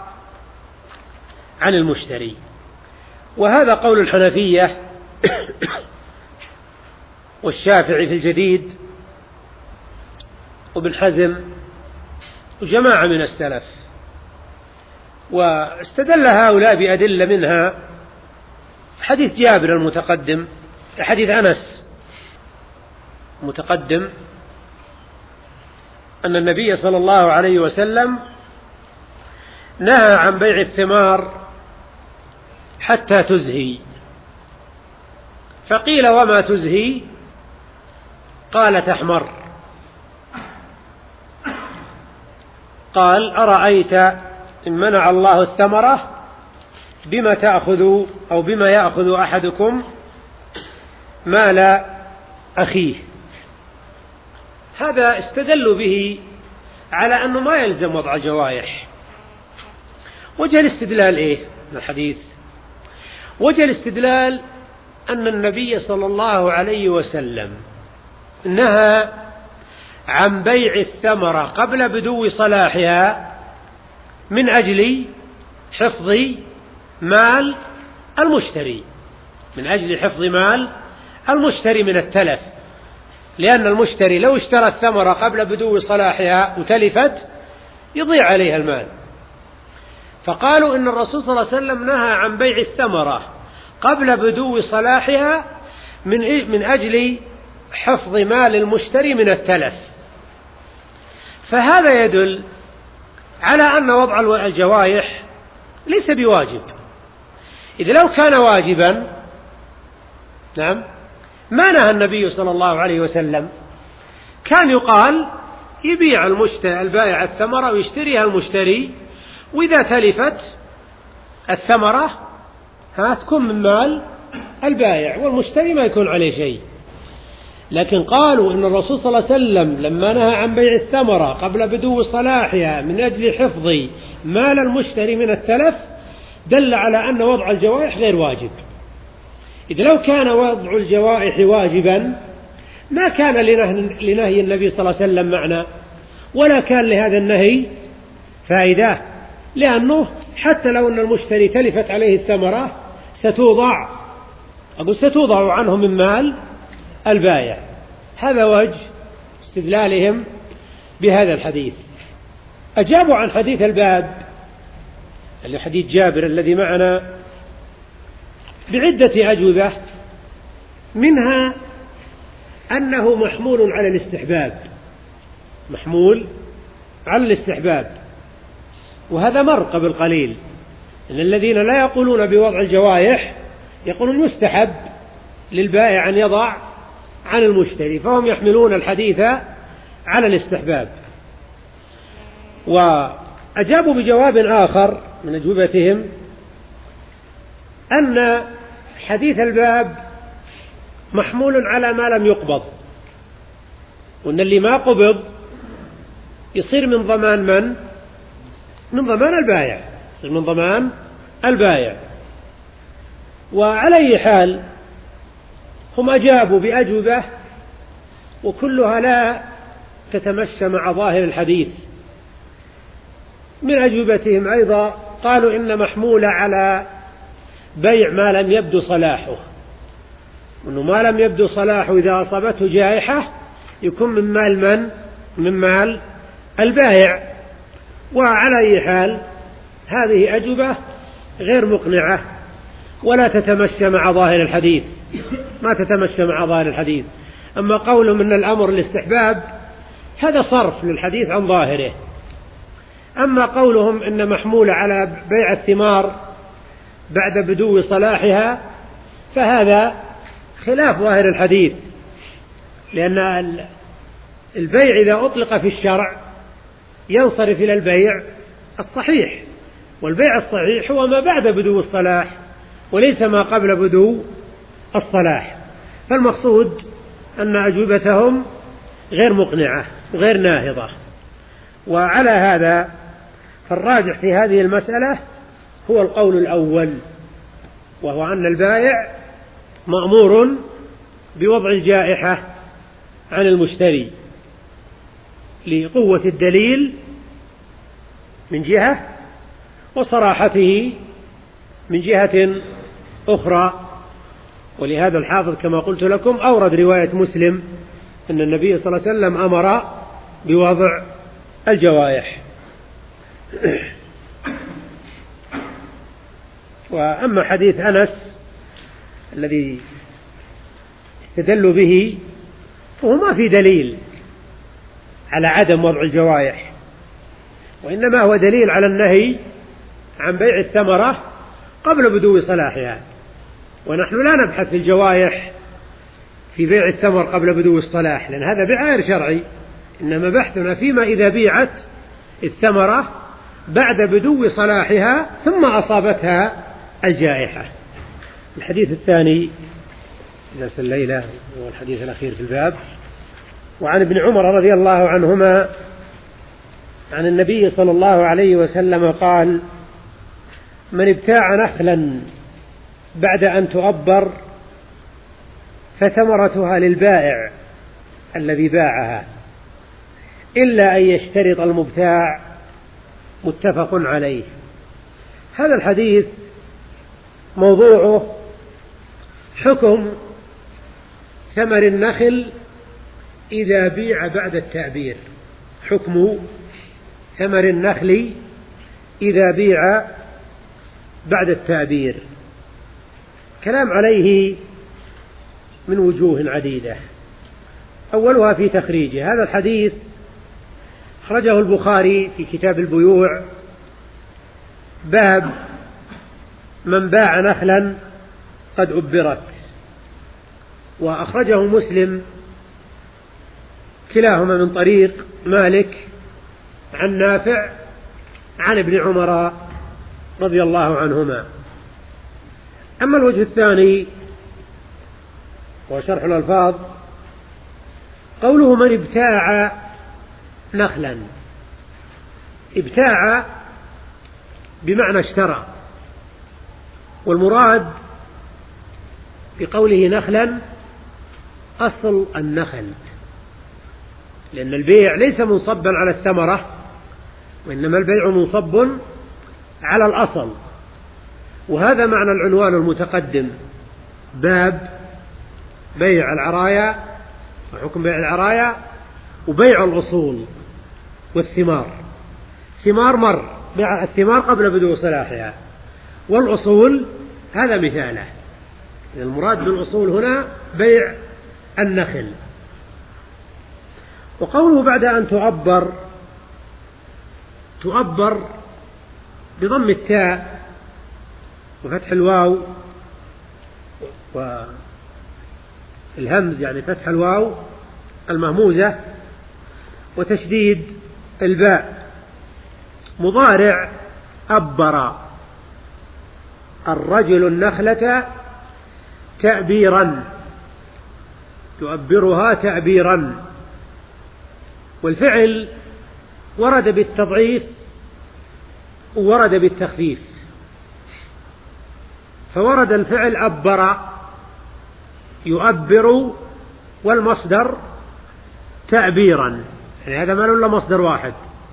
عن المشتري، وهذا قول الحنفية والشافعي في الجديد وابن حزم وجماعة من السلف. واستدل هؤلاء بأدلة منها حديث جابر المتقدم، حديث أنس متقدم، أن النبي صلى الله عليه وسلم نهى عن بيع الثمار حتى تزهي. فقيل وما تزهي؟ قال تحمر. قال أرأيت إن منع الله الثمرة بما تأخذ أو بما يأخذ أحدكم مال أخيه. هذا استدلوا به على أنه ما يلزم وضع الجوائح. وجه الاستدلال إيه من الحديث؟ وجه الاستدلال أن النبي صلى الله عليه وسلم نهى عن بيع الثمرة قبل بدو صلاحها من أجل حفظ مال المشتري، من أجل حفظ مال المشتري من التلف، لأن المشتري لو اشترى الثمرة قبل بدو صلاحها وتلفت يضيع عليها المال. فقالوا إن الرسول صلى الله عليه وسلم نهى عن بيع الثمرة قبل بدو صلاحها من أجل حفظ مال المشتري من التلف. فهذا يدل على أن وضع الجوائح ليس بواجب. إذا لو كان واجبا نعم ما نهى النبي صلى الله عليه وسلم، كان يقال يبيع البائع الثمرة ويشتريها المشتري، وإذا تلفت الثمرة تكون من مال البائع والمشتري ما يكون عليه شيء. لكن قالوا إن الرسول صلى الله عليه وسلم لما نهى عن بيع الثمرة قبل بدو صلاحها من أجل حفظ مال المشتري من التلف دل على أن وضع الجوائح غير واجب. إذا لو كان وضع الجوائح واجبا ما كان لنهي النبي صلى الله عليه وسلم معنى، ولا كان لهذا النهي فائدة، لأنه حتى لو أن المشتري تلفت عليه الثمرة ستوضع عنه من مال البائع. هذا وجه استدلالهم بهذا الحديث. أجابوا عن حديث الباب اللي حديث جابر الذي معنا بعدة أجوبة، منها أنه محمول على الاستحباب، محمول على الاستحباب، وهذا مر قبل قليل إن الذين لا يقولون بوضع الجوائح يقولون يستحب للبائع أن يضع عن المشتري، فهم يحملون الحديث على الاستحباب. وأجابوا بجواب آخر من أجوبتهم أن حديث الباب محمول على ما لم يقبض، وأن اللي ما قبض يصير من ضمان من؟ من ضمان البائع، يصير من ضمان البائع. وعلى أي حال هم أجابوا بأجوبة وكلها لا تتمشى مع ظاهر الحديث. من أجوبتهم أيضا قالوا إن محمولة على بيع ما لم يبدو صلاحه، وأنه ما لم يبدو صلاحه إذا أصابته جائحة يكون من مال من؟ من مال البائع. وعلى أي حال هذه أجوبة غير مقنعة ولا تتمشى مع ظاهر الحديث، ما تتمشى مع ظاهر الحديث. أما قولهم إن الأمر الاستحباب هذا صرف للحديث عن ظاهره. أما قولهم إن محمولة على بيع الثمار بعد بدو صلاحها فهذا خلاف ظاهر الحديث، لأن البيع إذا أطلق في الشرع ينصرف إلى البيع الصحيح، والبيع الصحيح هو ما بعد بدو الصلاح وليس ما قبل بدو الصلاح. فالمقصود أن أجوبتهم غير مقنعة وغير ناهضة. وعلى هذا فالراجح في هذه المسألة هو القول الأول، وهو أن البائع مأمور بوضع الجائحة عن المشتري لقوة الدليل من جهة وصراحته من جهة أخرى. ولهذا الحافظ كما قلت لكم أورد رواية مسلم أن النبي صلى الله عليه وسلم أمر بوضع الجوائح. وأما حديث أنس الذي استدلوا به فهو ما في دليل على عدم وضع الجوائح، وإنما هو دليل على النهي عن بيع الثمرة قبل بدو صلاحها. ونحن لا نبحث في الجوائح في بيع الثمر قبل بدو الصلاح، لأن هذا بيع غير شرعي، إنما بحثنا فيما إذا بيعت الثمرة بعد بدو صلاحها ثم أصابتها الجائحة. الحديث الثاني درس الليلة هو الحديث الأخير في الباب. وعن ابن عمر رضي الله عنهما عن النبي صلى الله عليه وسلم قال: من ابتاع نخلا بعد أن تؤبر فثمرتها للبائع الذي باعها إلا أن يشترط المبتاع. متفق عليه. هذا الحديث موضوعه حكم ثمر النخل إذا بيع بعد التأبير. حكم ثمر النخل إذا بيع بعد التأبير. كلام عليه من وجوه عديدة، أولها في تخريجه. هذا الحديث أخرجه البخاري في كتاب البيوع، باب من باع نخلا قد أبرت، وأخرجه مسلم كلاهما من طريق مالك عن نافع عن ابن عمر رضي الله عنهما. أما الوجه الثاني وشرح الألفاظ، قوله من ابتاع نخلا، ابتاع بمعنى اشترى، والمراد بقوله نخلا أصل النخل، لأن البيع ليس منصبا على الثمرة، وإنما البيع منصب على الأصل. وهذا معنى العنوان المتقدم، باب بيع العرايا وحكم بيع العرايا وبيع الأصول والثمار. ثمار مر، بيع الثمار قبل بدء صلاحها، والأصول هذا مثاله. المراد بالأصول هنا بيع النخل. وقوله بعد أن تؤبر بضم التاء وفتح الواو والهمز، يعني فتح الواو المهموزة وتشديد الباء. مضارع أبر الرجل النخلة تأبيرا، تؤبرها تأبيرا. والفعل ورد بالتضعيف وورد بالتخفيف، فورد الفعل أبر يؤبر، والمصدر تأبيرا، يعني هذا ما إلا مصدر واحد،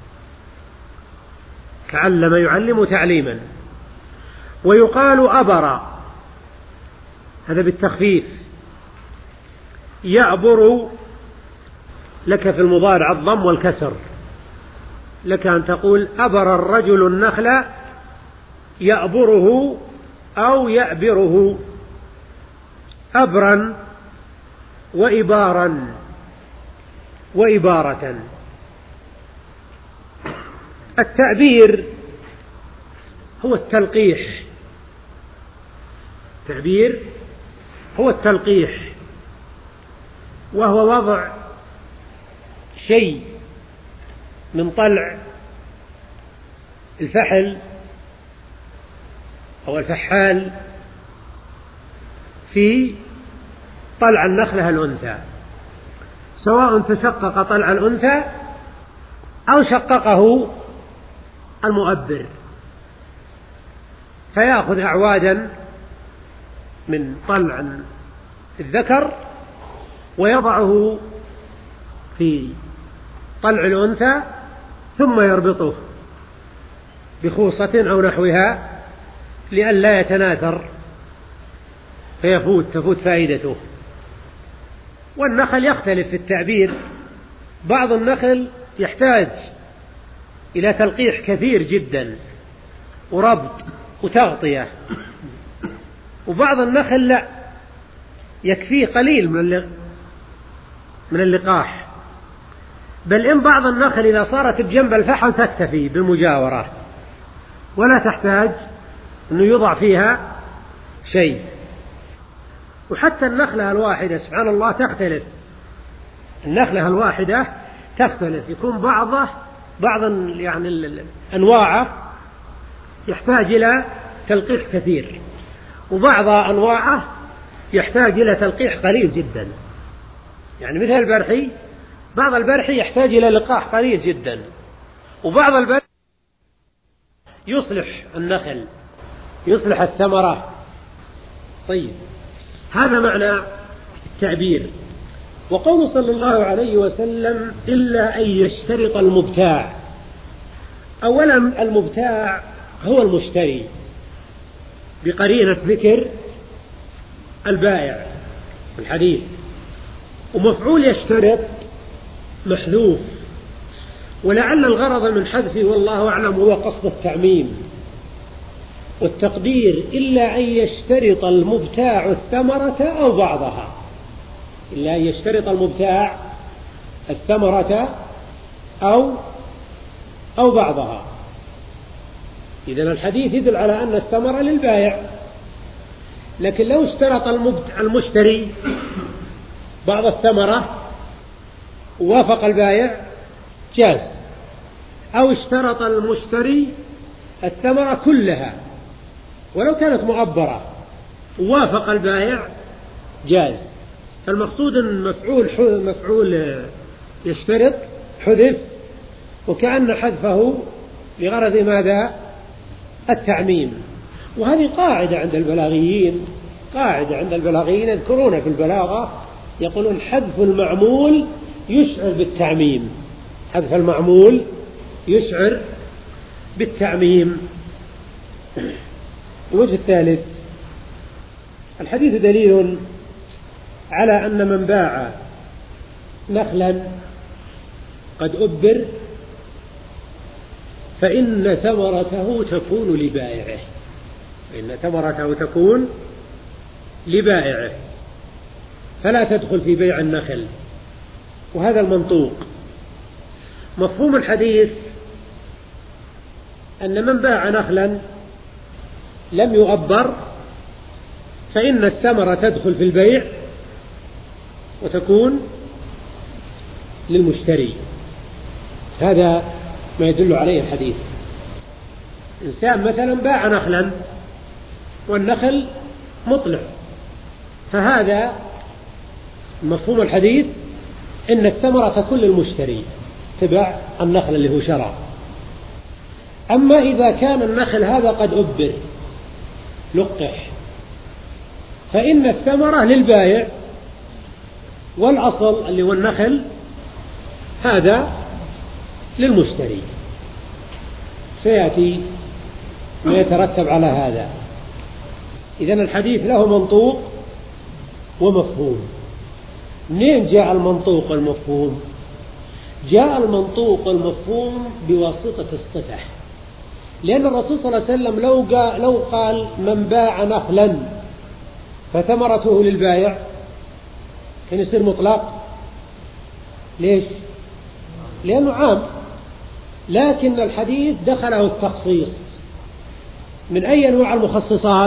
كعلم يعلم تعليما. ويقال أبر، هذا بالتخفيف. يأبر لك في المضارع الضم والكسر، لك أن تقول أبر الرجل النخل يأبره أو يأبره، أبرا وإبارا وإبارة. التأبير هو التلقيح، التأبير هو التلقيح، وهو وضع شيء من طلع الفحل أو الفحال في طلع النخلة الأنثى، سواء تشقق طلع الأنثى أو شققه المؤبر، فيأخذ أعوادا من طلع الذكر ويضعه في طلع الأنثى ثم يربطه بخوصة أو نحوها لئلا يتناثر تفوت فائدته. والنخل يختلف في التعبير، بعض النخل يحتاج إلى تلقيح كثير جدا وربط وتغطية، وبعض النخل لا، يكفيه قليل من اللقاح، بل إن بعض النخل إذا صارت بجنب الفحل تكتفي بالمجاورة ولا تحتاج أنه يوضع فيها شيء. وحتى النخلة الواحدة سبحان الله تختلف، النخلة الواحدة تختلف، يكون بعض يعني أنواعه يحتاج إلى تلقيح كثير، وبعض أنواعه يحتاج إلى تلقيح قليل جدا. يعني مثل البرحي، بعض البرحي يحتاج إلى لقاح قليل جدا، وبعض البائع يصلح النخل، يصلح الثمرة. طيب، هذا معنى التعبير. وقول صلى الله عليه وسلم إلا أن يشترط المبتاع. أولا المبتاع هو المشتري بقرينة ذكر البائع في الحديث، ومفعول يشترط محذوف، ولعل الغرض من حذفه والله أعلم هو قصد التعميم، والتقدير إلا أن يشترط المبتاع الثمرة أو بعضها، إلا أن يشترط المبتاع الثمرة أو بعضها. إذن الحديث يدل على أن الثمرة للبائع، لكن لو اشترط المشتري بعض الثمرة ووافق البائع جاز، أو اشترط المشتري الثمرة كلها ولو كانت مؤبرة ووافق البائع جاز. فالمقصود أن مفعول يشترط حذف، وكأن حذفه لغرض ماذا؟ التعميم. وهذه قاعدة عند البلاغيين يذكرون في البلاغة، يقولون حذف المعمول يشعر بالتعميم، حذف المعمول يشعر بالتعميم. الوجه الثالث، الحديث دليل على أن من باع نخلا قد أبر فإن ثمرته تكون لبائعه، فلا تدخل في بيع النخل. وهذا المنطوق. مفهوم الحديث أن من باع نخلا لم يؤبر فإن الثمرة تدخل في البيع وتكون للمشتري. هذا ما يدل عليه الحديث. إنسان مثلا باع نخلا والنخل مطلع، فهذا مفهوم الحديث إن الثمرة تكون للمشتري، تبع النخل اللي هو شرع. أما إذا كان النخل هذا قد أبر لقح فإن الثمرة للبائع، والأصل اللي هو النخل هذا للمشتري. سيأتي ما يترتب على هذا. إذن الحديث له منطوق ومفهوم. منين جاء المنطوق والمفهوم؟ جاء المنطوق والمفهوم بواسطة الصفة، لأن الرسول صلى الله عليه وسلم لو قال من باع نخلا فثمرته للبائع كان يصير مطلق. ليش؟ لأنه عام، لكن الحديث دخله التخصيص. من أي أنواع المخصصات؟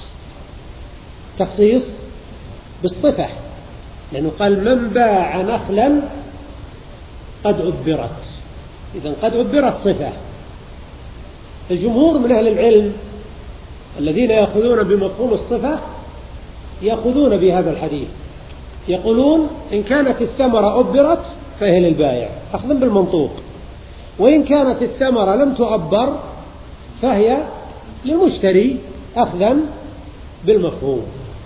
تخصيص بالصفة، لأنه قال من باع نخلا قد أبرت، إذن قد أبرت صفة. الجمهور من أهل العلم الذين يأخذون بمفهوم الصفة يأخذون بهذا الحديث، يقولون إن كانت الثمرة أبرت فهي للبائع أخذا بالمنطوق، وإن كانت الثمرة لم تؤبر فهي للمشتري أخذا بالمفهوم.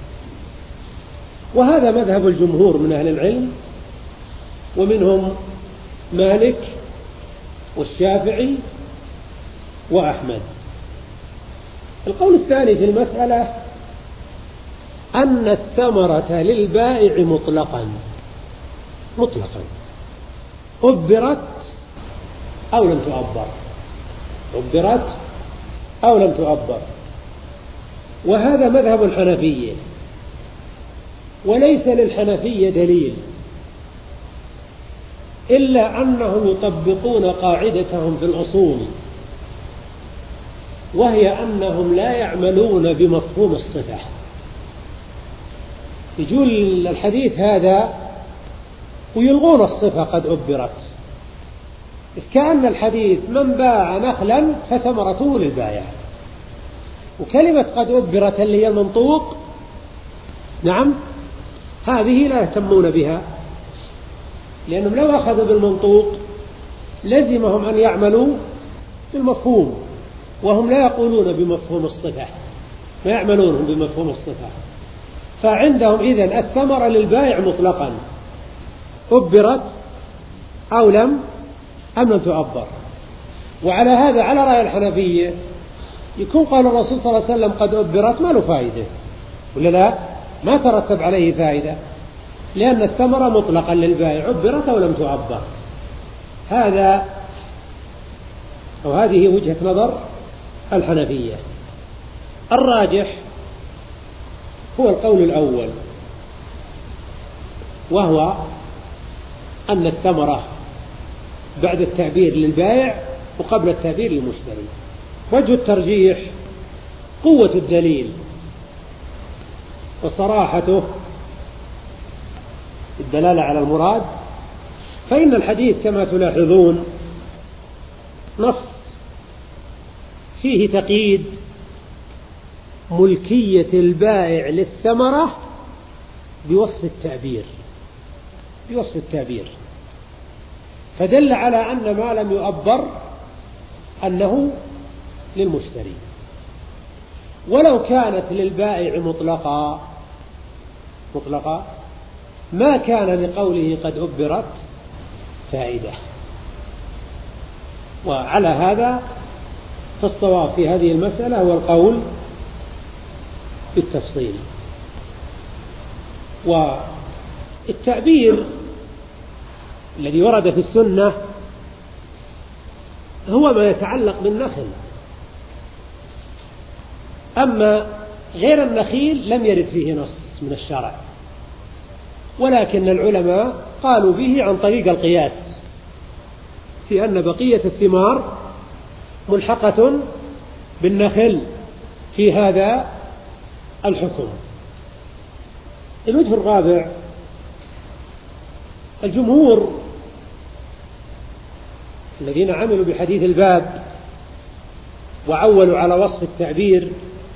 وهذا مذهب الجمهور من أهل العلم، ومنهم مالك والشافعي وأحمد. القول الثاني في المسألة أن الثمرة للبائع مطلقا أبرت أو لم تؤبر، وهذا مذهب الحنفية. وليس للحنفية دليل إلا أنهم يطبقون قاعدتهم في الأصول، وهي أنهم لا يعملون بمفهوم الصفة. يجول الحديث هذا ويلغون الصفة قد أبرت، كأن الحديث من باع نخلا فثمرته للبائع، وكلمة قد أبرت اللي هي المنطوق نعم هذه لا يهتمون بها، لأنهم لو أخذوا بالمنطوق لزمهم أن يعملوا بالمفهوم، وهم لا يقولون بمفهوم الصفة، ما يعملون بمفهوم الصفة. فعندهم إذن الثمرة للبائع مطلقا، أبرت أو لم تؤبر. وعلى هذا على رأي الحنفية يكون قال الرسول صلى الله عليه وسلم قد أبرت ما له فائدة، ولا لا؟ ما ترتب عليه فائدة، لأن الثمرة مطلقا للبائع أبرت أو لم تؤبر. هذا أو هذه وجهة نظر الحنفية. الراجح هو القول الأول، وهو أن الثمرة بعد التعبير للبائع وقبل التعبير للمشتري. وجه الترجيح قوة الدليل وصراحته الدلالة على المراد، فإن الحديث كما تلاحظون نص فيه تقييد ملكية البائع للثمرة بوصف التعبير، فدل على أن ما لم يؤبر أنه للمشتري. ولو كانت للبائع مطلقة ما كان لقوله قد أبرت فائدة. وعلى هذا فالصواب في هذه المسألة هو القول بالتفصيل. والتعبير الذي ورد في السنة هو ما يتعلق بالنخل، أما غير النخيل لم يرد فيه نص من الشرع، ولكن العلماء قالوا به عن طريق القياس في أن بقية الثمار ملحقة بالنخل في هذا الحكم. الوجه الرابع، الجمهور الذين عملوا بحديث الباب وعولوا على وصف التعبير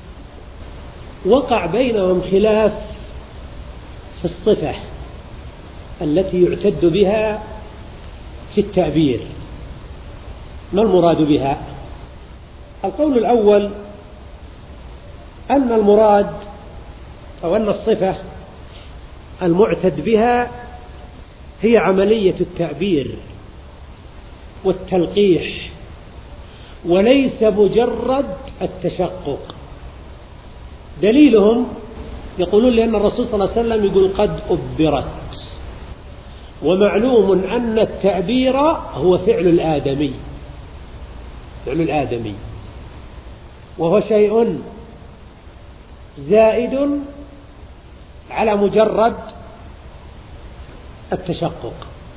وقع بينهم خلاف في الصفة التي يعتد بها في التعبير، ما المراد بها؟ القول الأول أن المراد أو أن الصفة المعتد بها هي عملية التعبير والتلقيح، وليس مجرد التشقق. دليلهم يقولون لأن الرسول صلى الله عليه وسلم يقول قد أبرت، ومعلوم أن التعبير هو فعل الآدمي، وهو شيء زائد على مجرد التشقق.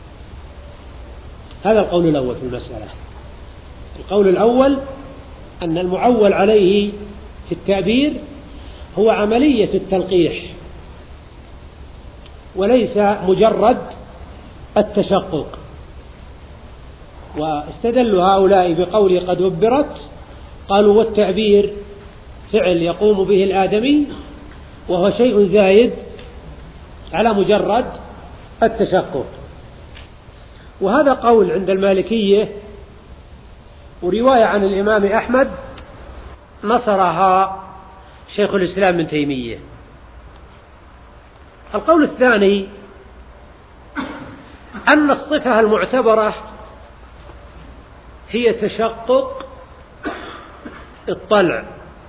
هذا القول الأول في المسألة. القول الأول أن المعول عليه في التعبير هو عملية التلقيح وليس مجرد التشقق. واستدلوا هؤلاء بقول قد أبرت، قالوا والتعبير فعل يقوم به الآدمي وهو شيء زايد على مجرد التشقق. وهذا قول عند المالكية، ورواية عن الإمام أحمد نصرها شيخ الإسلام ابن تيمية. القول الثاني أن الصفة المعتبرة هي تشقق الطلع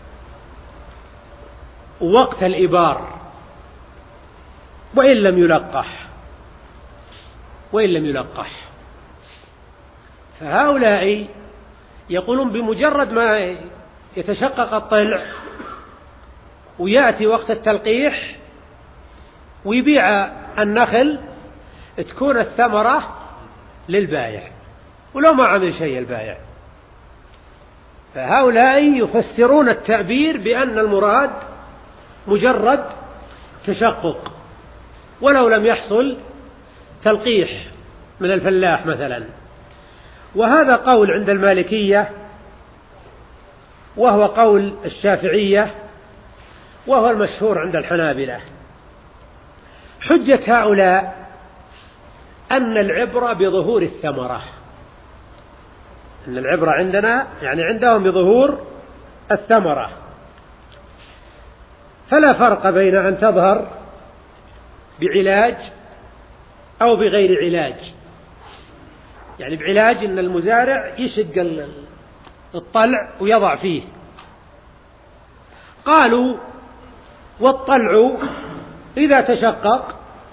وقت الإبار وإن لم يلقح. فهؤلاء يقولون بمجرد ما يتشقق الطلع ويأتي وقت التلقيح ويبيع النخل تكون الثمرة للبائع ولو ما عمل شيء البائع. فهؤلاء يفسرون التعبير بأن المراد مجرد تشقق ولو لم يحصل تلقيح من الفلاح مثلا. وهذا قول عند المالكية، وهو قول الشافعية، وهو المشهور عند الحنابلة. حجة هؤلاء أن العبرة بظهور الثمرة إن العبرة عندنا يعني عندهم بظهور الثمرة، فلا فرق بين أن تظهر بعلاج أو بغير علاج. يعني بعلاج إن المزارع يشق الطلع ويضع فيه. قالوا والطلع إذا تشقق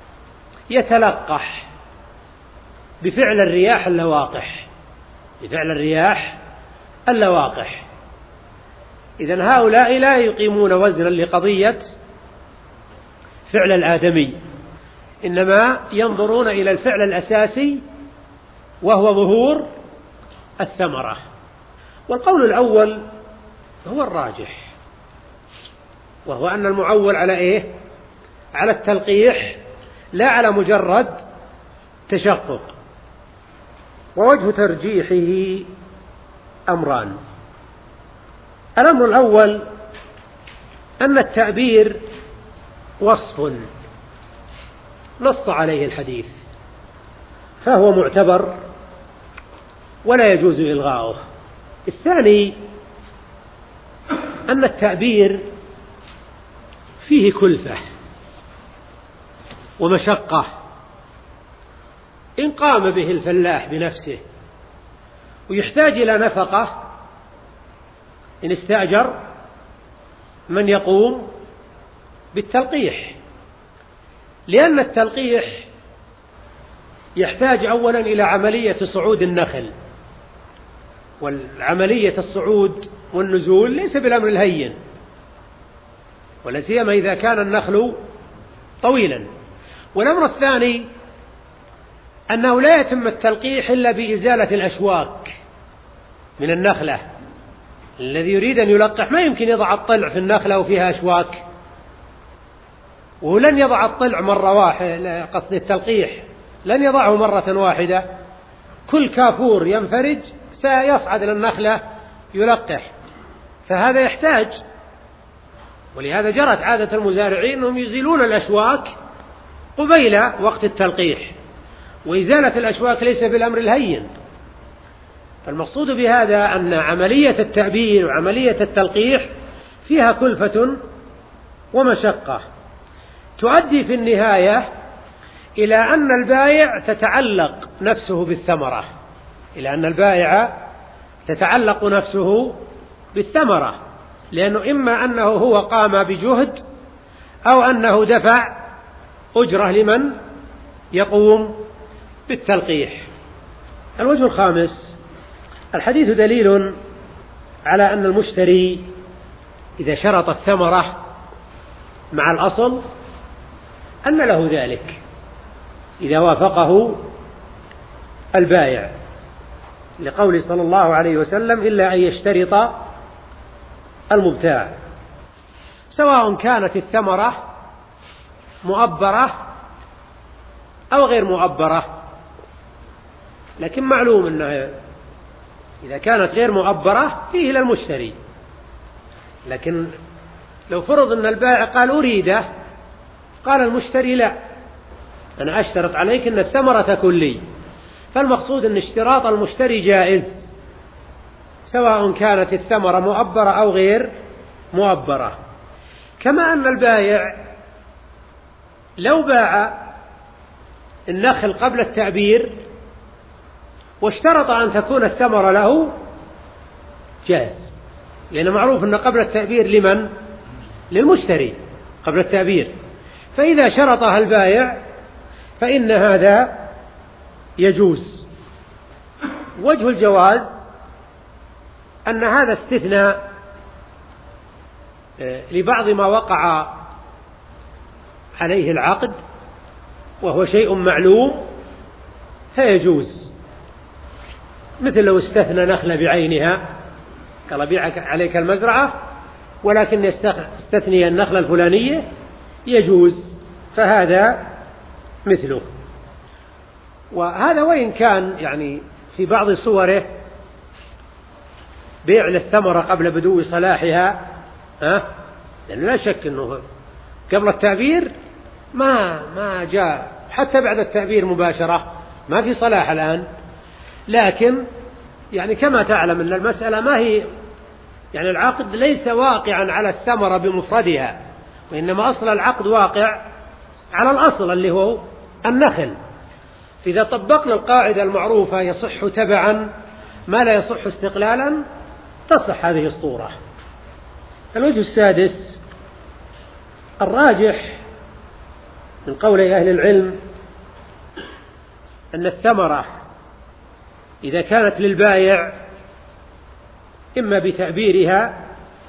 يتلقح بفعل الرياح اللواقح، بفعل الرياح اللواقح. إذن هؤلاء لا يقيمون وزنا لقضية فعل الآدمي، إنما ينظرون إلى الفعل الأساسي وهو ظهور الثمرة. والقول الأول هو الراجح، وهو أن المعول على إيه؟ على التلقيح لا على مجرد تشقق. ووجه ترجيحه أمران. الأمر الأول أن التعبير وصف نص عليه الحديث، فهو معتبر ولا يجوز إلغاؤه. الثاني أن التعبير فيه كلفة ومشقة، إن قام به الفلاح بنفسه ويحتاج إلى نفقة إن استأجر من يقوم بالتلقيح، لأن التلقيح يحتاج أولا إلى عملية صعود النخل، والعملية الصعود والنزول ليس بالأمر الهين، ولا سيما إذا كان النخل طويلا. والأمر الثاني أنه لا يتم التلقيح إلا بإزالة الأشواك من النخلة. الذي يريد أن يلقح ما يمكن يضع الطلع في النخلة وفيها أشواك، ولن يضع الطلع مرة واحدة، قصد التلقيح لن يضعه مرة واحدة، كل كافور ينفرج سيصعد إلى النخلة يلقح، فهذا يحتاج. ولهذا جرت عادة المزارعين أنهم يزيلون الأشواك قبيل وقت التلقيح، وإزالة الأشواك ليس بالأمر الهين. فالمقصود بهذا أن عملية التعبير وعملية التلقيح فيها كلفة ومشقة تؤدي في النهاية إلى أن البائع تتعلق نفسه بالثمرة، إلى أن البائع تتعلق نفسه بالثمرة، لأنه إما أنه هو قام بجهد أو أنه دفع أجرة لمن يقوم بالتلقيح. الوجه الخامس: الحديث دليل على أن المشتري إذا شرط الثمرة مع الأصل أن له ذلك إذا وافقه البائع، لقول صلى الله عليه وسلم: إلا أن يشترط المبتاع، سواء كانت الثمرة مؤبرة أو غير مؤبرة. لكن معلوم أنها إذا كانت غير مؤبرة فيه للمشتري، لكن لو فرض أن البائع قال أريده، قال المشتري لا، أنا أشترط عليك أن الثمرة تكون لي. فالمقصود أن اشتراط المشتري جائز سواء كانت الثمرة مؤبرة أو غير مؤبرة. كما أن البائع لو باع النخل قبل التعبير واشترط أن تكون الثمرة له جائز، لأنه معروف أن قبل التعبير لمن؟ للمشتري قبل التعبير، فإذا شرطها البائع فإن هذا يجوز. وجه الجواز أن هذا استثناء لبعض ما وقع عليه العقد وهو شيء معلوم فيجوز، مثل لو استثنى نخلة بعينها، قال بيعك عليك المزرعة ولكن يستثني النخلة الفلانية، يجوز، فهذا مثله. وهذا وإن كان يعني في بعض صوره بيع للثمرة قبل بدو صلاحها، لأنه لا شك أنه قبل التعبير ما جاء، حتى بعد التعبير مباشرة ما في صلاح الآن، لكن يعني كما تعلم أن المسألة ما هي يعني العقد ليس واقعا على الثمرة بمفردها، وإنما أصل العقد واقع على الأصل اللي هو النخل. إذا طبقنا القاعدة المعروفة يصح تبعا ما لا يصح استقلالا تصح هذه الصورة. الوجه السادس الراجح من قول أهل العلم أن الثمرة إذا كانت للبائع إما بتأبيرها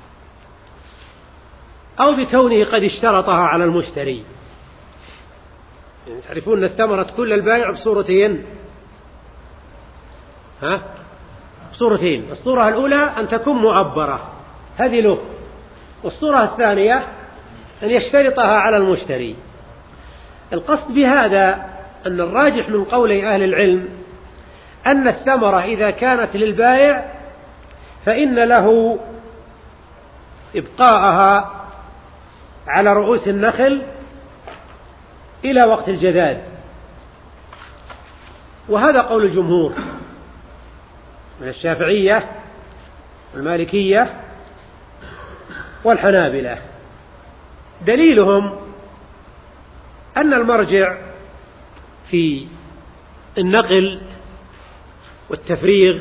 أو بكونه قد اشترطها على المشتري. يعني تعرفون أن الثمرة تكون للبائع بصورتين، بصورتين. الصورة الأولى أن تكون مؤبرة، هذه له، والصورة الثانية أن يشترطها على المشتري. القصد بهذا أن الراجح من قول أهل العلم أن الثمرة إذا كانت للبائع فإن له إبقاءها على رؤوس النخل إلى وقت الجذاذ، وهذا قول الجمهور من الشافعية والمالكية والحنابلة. دليلهم أن المرجع في النقل والتفريغ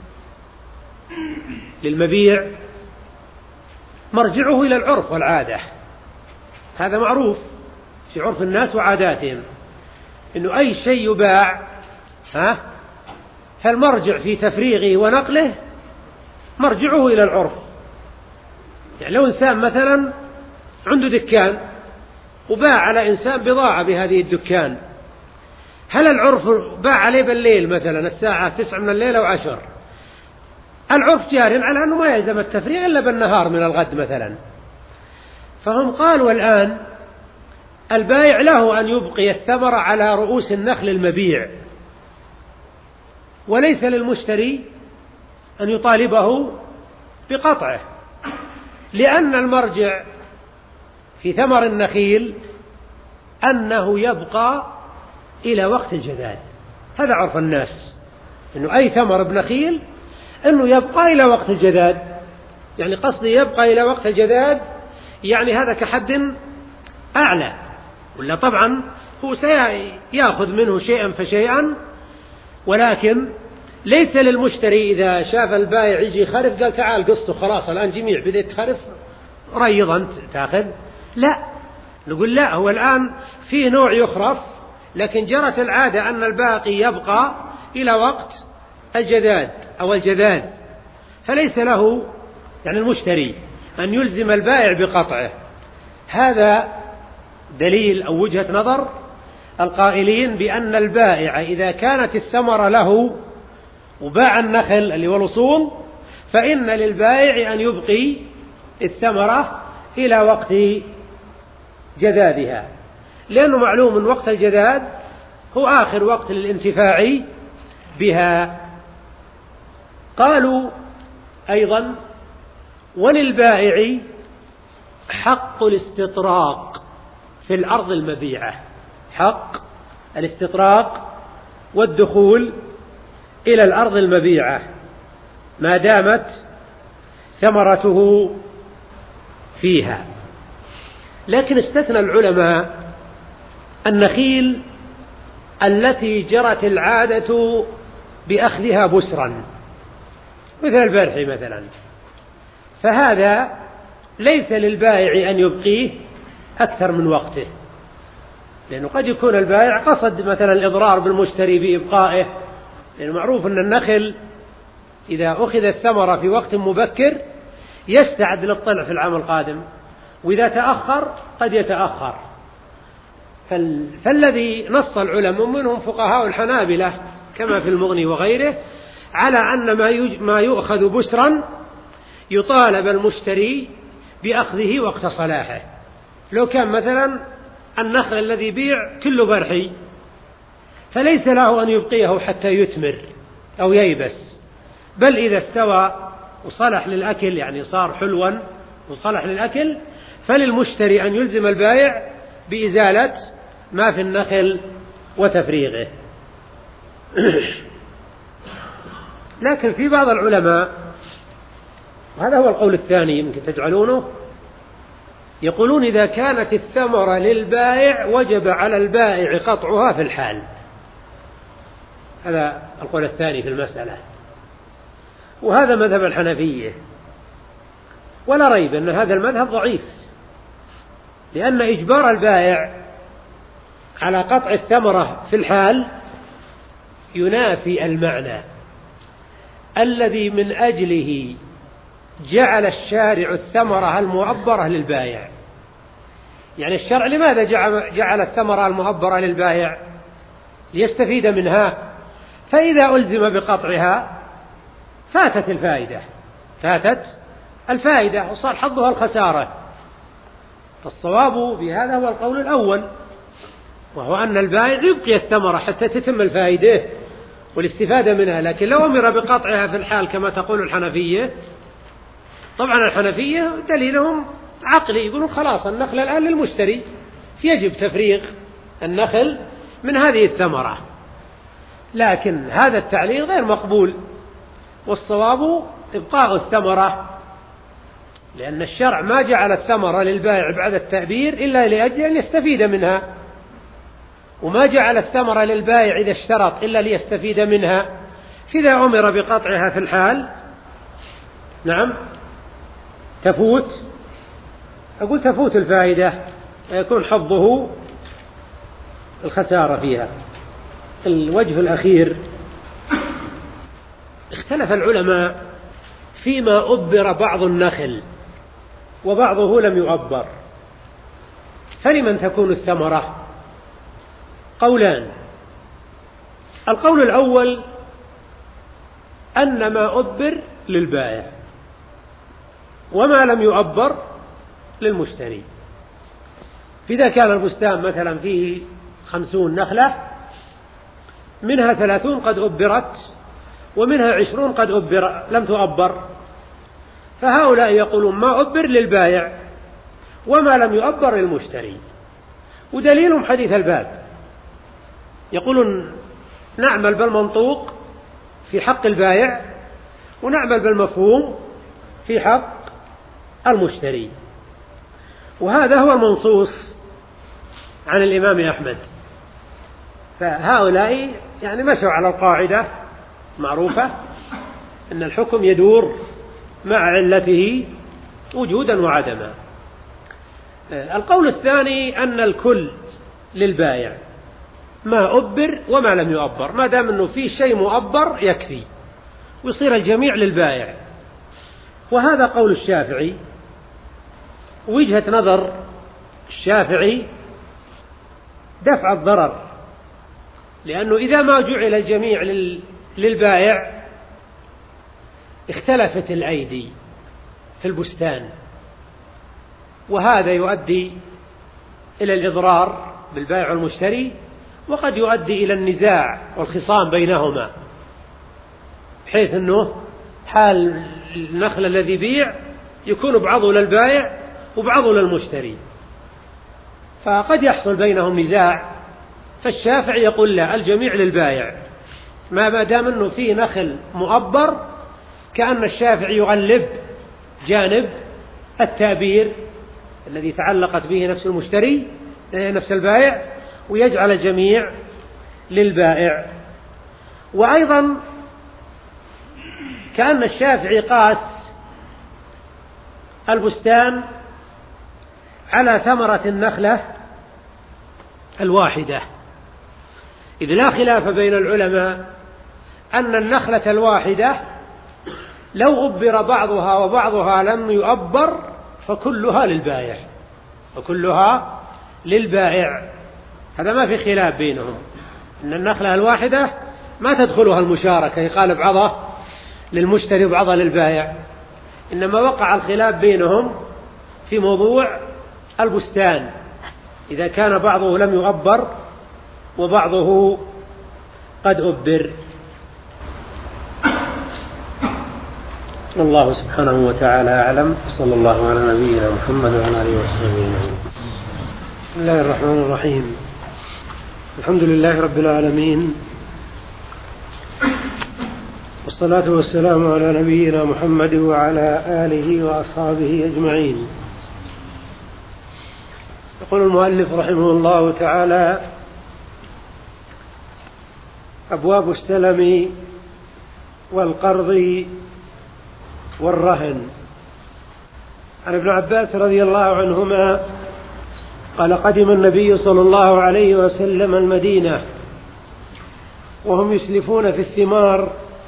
للمبيع مرجعه إلى العرف والعادة، هذا معروف في عرف الناس وعاداتهم، إنه أي شيء يباع فالمرجع في تفريغه ونقله مرجعه إلى العرف. يعني لو إنسان مثلا عنده دكان وباع على إنسان بضاعة بهذه الدكان، هل العرف باع عليه بالليل مثلا الساعة 9 من الليل أو 10، العرف جار على أنه ما يلزم التفريغ إلا بالنهار من الغد مثلا. فهم قالوا الآن البائع له أن يبقي الثمرة على رؤوس النخل المبيع، وليس للمشتري أن يطالبه بقطعه، لأن المرجع في ثمر النخيل أنه يبقى إلى وقت الجذاذ. هذا عرف الناس، أنه أي ثمر بنخيل أنه يبقى إلى وقت الجذاذ. يعني قصدي يبقى إلى وقت الجذاذ، يعني هذا كحد أعلى، ولا طبعا هو سيأخذ منه شيئا فشيئا، ولكن ليس للمشتري إذا شاف البائع يجي خرف قال تعال قسطه خلاص الآن جميع بديت خرف ريضا تأخذ، لا، نقول لا، هو الآن فيه نوع يخرف، لكن جرت العادة أن الباقي يبقى إلى وقت الجذاذ أو الجذاذ، فليس له يعني المشتري أن يلزم البائع بقطعه. هذا دليل أو وجهة نظر القائلين بأن البائع إذا كانت الثمرة له وباع النخل اللي هو الأصول فإن للبائع أن يبقي الثمرة إلى وقت جذاذها، لأنه معلوم أن وقت الجذاذ هو آخر وقت للانتفاع بها. قالوا أيضا وللبائع حق الاستطراق في الأرض المبيعة، حق الاستطراق والدخول إلى الأرض المبيعة ما دامت ثمرته فيها. لكن استثنى العلماء النخيل التي جرت العادة بأخذها بسرا مثل البرح مثلا، فهذا ليس للبائع أن يبقيه أكثر من وقته، لأنه قد يكون البائع قصد مثلا الإضرار بالمشتري بإبقائه، لأنه معروف أن النخل إذا أخذ الثمرة في وقت مبكر يستعد للطلع في العام القادم، وإذا تأخر قد يتأخر. فالذي نص العلماء منهم فقهاء الحنابلة كما في المغني وغيره على أن ما يؤخذ بسرا يطالب المشتري بأخذه وقت صلاحه. لو كان مثلا النخل الذي بيع كله برحي فليس له أن يبقيه حتى يثمر أو ييبس، بل إذا استوى وصلح للأكل يعني صار حلوا وصلح للأكل فللمشتري أن يلزم البائع بإزالة ما في النخل وتفريغه. لكن في بعض العلماء، وهذا هو القول الثاني يمكن تجعلونه، يقولون إذا كانت الثمرة للبائع وجب على البائع قطعها في الحال. هذا القول الثاني في المسألة، وهذا مذهب الحنفية، ولا ريب أن هذا المذهب ضعيف، لأن إجبار البائع على قطع الثمرة في الحال ينافي المعنى الذي من أجله جعل الشارع الثمرة المؤبرة للبائع. يعني الشرع لماذا جعل الثمرة المؤبرة للبائع؟ ليستفيد منها، فإذا ألزم بقطعها فاتت الفائدة وصار حظها الخسارة. فالصواب بهذا هو القول الأول، وهو أن البائع يبقي الثمرة حتى تتم الفائدة والاستفادة منها. لكن لو أمر بقطعها في الحال كما تقول الحنفية، طبعا الحنفية دليلهم عقلي، يقولون خلاص النخل الآن للمشتري، يجب تفريغ النخل من هذه الثمرة. لكن هذا التعليل غير مقبول، والصواب إبقاء الثمرة، لأن الشرع ما جعل الثمرة للبائع بعد التأبير إلا لأجل أن يستفيد منها، وما جعل الثمرة للبائع إذا اشترط إلا ليستفيد منها. فإذا أمر بقطعها في الحال نعم تفوت الفائدة، يكون حظه الخسارة فيها. الوجه الأخير، اختلف العلماء فيما أبر بعض النخل وبعضه لم يؤبر، فلمن تكون الثمرة؟ قولان. القول الأول أن ما أبر للبائع وما لم يؤبر للمشتري. فإذا كان البستان مثلا فيه 50 نخلة، منها 30 قد أبرت ومنها 20 قد لم تؤبر، فهؤلاء يقولون ما أبر للبائع وما لم يؤبر للمشتري. ودليلهم حديث الباب، يقولون نعمل بالمنطوق في حق البائع ونعمل بالمفهوم في حق المشتري. وهذا هو المنصوص عن الإمام أحمد. فهؤلاء يعني مشوا على القاعدة معروفة أن الحكم يدور مع علته وجودا وعدما. القول الثاني أن الكل للبائع، ما أبر وما لم يؤبر، ما دام أنه في شيء مؤبر يكفي ويصير الجميع للبائع. وهذا قول الشافعي. وجهة نظر الشافعي دفع الضرر، لأنه إذا ما جعل الجميع للبائع اختلفت الأيدي في البستان، وهذا يؤدي إلى الإضرار بالبائع والمشتري، وقد يؤدي إلى النزاع والخصام بينهما، بحيث أنه حال النخل الذي بيع يكون بعضه للبائع وبعضه للمشتري، فقد يحصل بينهم نزاع. فالشافعي يقول لا، الجميع للبائع ما دام أنه فيه نخل مؤبر، كأن الشافعي يغلب جانب التأبير الذي تعلقت به نفس المشتري نفس البائع، ويجعل الجميع للبائع. وأيضا كأن الشافعي قاس البستان على ثمرة النخلة الواحدة، إذ لا خلاف بين العلماء أن النخلة الواحدة لو أبر بعضها وبعضها لم يؤبر فكلها للبائع. هذا ما في خلاف بينهم، أن النخلة الواحدة ما تدخلها المشاركة، يقال بعضها للمشتري وبعضها للبائع، إنما وقع الخلاف بينهم في موضوع البستان، إذا كان بعضه لم يؤبر وبعضه قد أبر. الله سبحانه وتعالى أعلم، صلى الله على نبينا محمد وعلى آله وصحبه أجمعين. بسم الله الرحمن الرحيم. الحمد لله رب العالمين، والصلاة والصلاة والسلام على نبينا محمد وعلى آله وأصحابه أجمعين. يقول المؤلف رحمه الله تعالى: أبواب السلم والقرض والرهن. عن ابن عباس رضي الله عنهما قال: قدم النبي صلى الله عليه وسلم المدينة وهم يسلفون في الثمار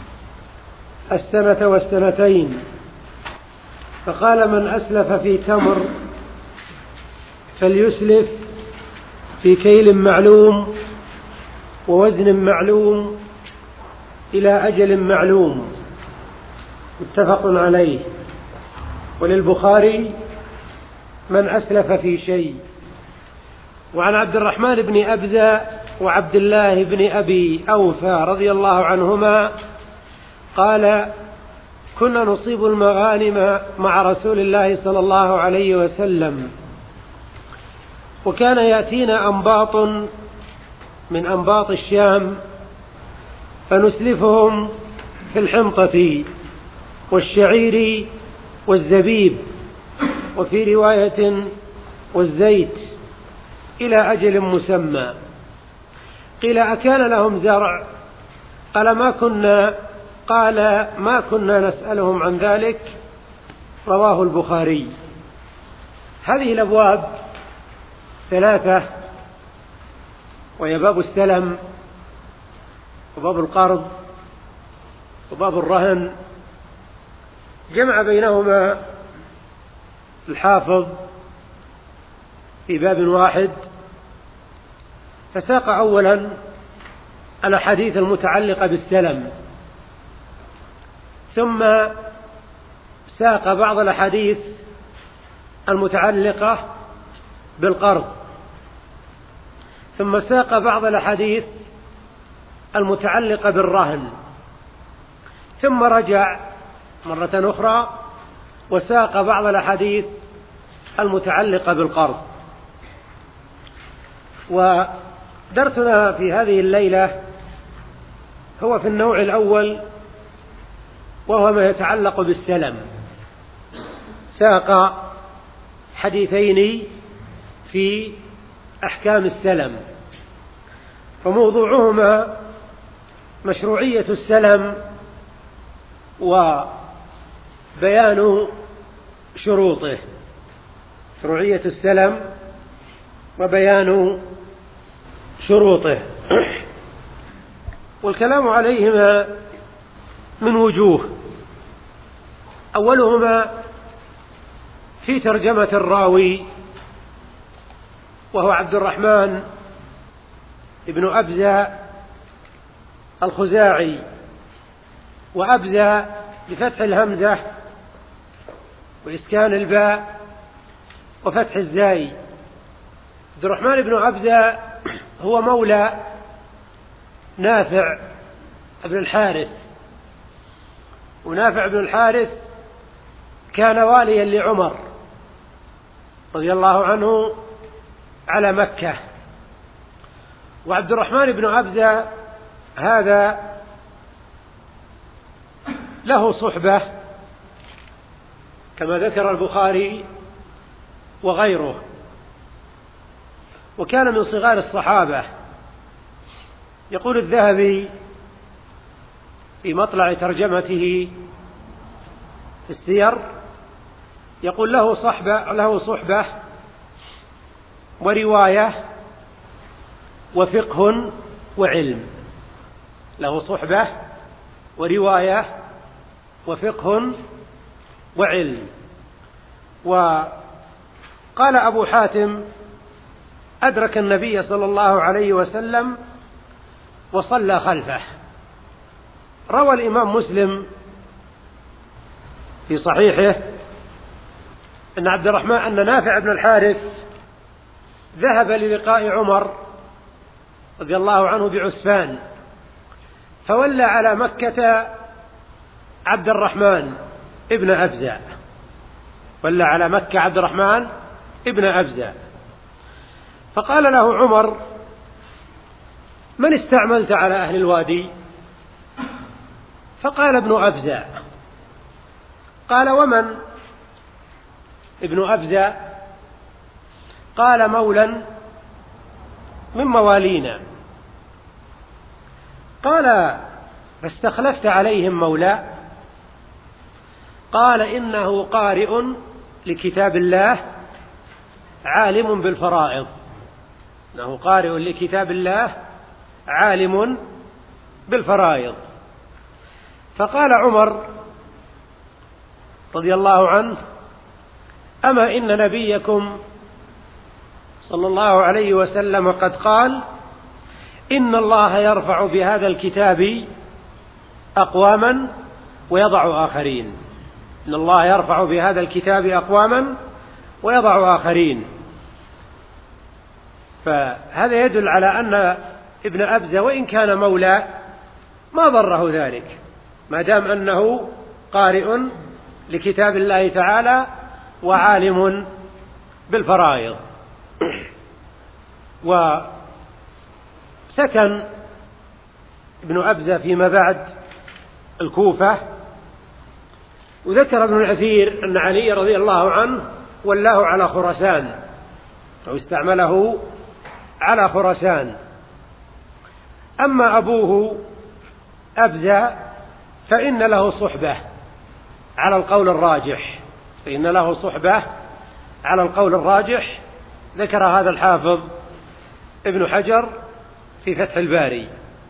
السنة والسنتين، فقال: من أسلف في تمر فليسلف في كيل معلوم ووزن معلوم إلى أجل معلوم. متفق عليه. وللبخاري: من أسلف في شيء. وعن عبد الرحمن بن أبزة وعبد الله بن أبي أوفى رضي الله عنهما قال: كنا نصيب المغانم مع رسول الله صلى الله عليه وسلم، وكان يأتينا أنباط من أنباط الشام فنسلفهم في الحنطة والشعير والزبيب، وفي رواية والزيت، إلى أجل مسمى. قيل: أكان لهم زرع؟ قال: ما كنا نسألهم عن ذلك. رواه البخاري. هذه الأبواب ثلاثة، وهي باب السلم وباب القرض وباب الرهن. جمع بينهما الحافظ في باب واحد، فساق أولا الأحاديث المتعلقة بالسلم، ثم ساق بعض الأحاديث المتعلقة بالقرض، ثم ساق بعض الأحاديث المتعلقة بالرهن، ثم رجع مرة أخرى وساق بعض الأحاديث المتعلقة بالقرض. ودرسنا في هذه الليلة هو في النوع الأول، وهو ما يتعلق بالسلم. ساق حديثين في أحكام السلم، فموضوعهما مشروعية السلم وبيان شروطه. مشروعية السلم وبيان شروطه. والكلام عليهما من وجوه. أولهما في ترجمة الراوي، وهو عبد الرحمن ابن أبزة الخزاعي، وأبزة بفتح الهمزة وإسكان الباء وفتح الزاي. عبد الرحمن بن أبزة هو مولى نافع بن الحارث، ونافع بن الحارث كان واليا لعمر رضي الله عنه على مكة. وعبد الرحمن بن أبزة هذا له صحبة كما ذكر البخاري وغيره، وكان من صغار الصحابة. يقول الذهبي في مطلع ترجمته في السير، يقول: له صحبة ورواية وفقه وعلم. له صحبة ورواية وفقه وعلم. وقال أبو حاتم: أدرك النبي صلى الله عليه وسلم وصلى خلفه. روى الإمام مسلم في صحيحه أن نافع بن الحارث ذهب للقاء عمر رضي الله عنه بعسفان، فولى على مكة عبد الرحمن ابن أبزة. ولى على مكة عبد الرحمن ابن أبزة، فقال له عمر: من استعملت على أهل الوادي؟ فقال ابن أبزة، قال ومن ابن أبزة؟ قال مولى من موالينا. قال فاستخلفت عليهم مولى؟ قال إنه قارئ لكتاب الله عالم بالفرائض، إنه قارئ لكتاب الله عالم بالفرائض. فقال عمر رضي الله عنه: أما إن نبيكم صلى الله عليه وسلم قد قال: إن الله يرفع بهذا الكتاب أقواما ويضع آخرين. إن الله يرفع بهذا الكتاب أقواما ويضع آخرين. فهذا يدل على أن ابن أبزة وإن كان مولى ما ضره ذلك، ما دام أنه قارئ لكتاب الله تعالى وعالم بالفرائض. وسكن ابن أبزة فيما بعد الكوفة. وذكر ابن الأثير أن علي رضي الله عنه ولاه على خراسان أو استعمله على خراسان. أما أبوه أبزة فإن له صحبة على القول الراجح، فإن له صحبة على القول الراجح. ذكر هذا الحافظ ابن حجر في فتح الباري.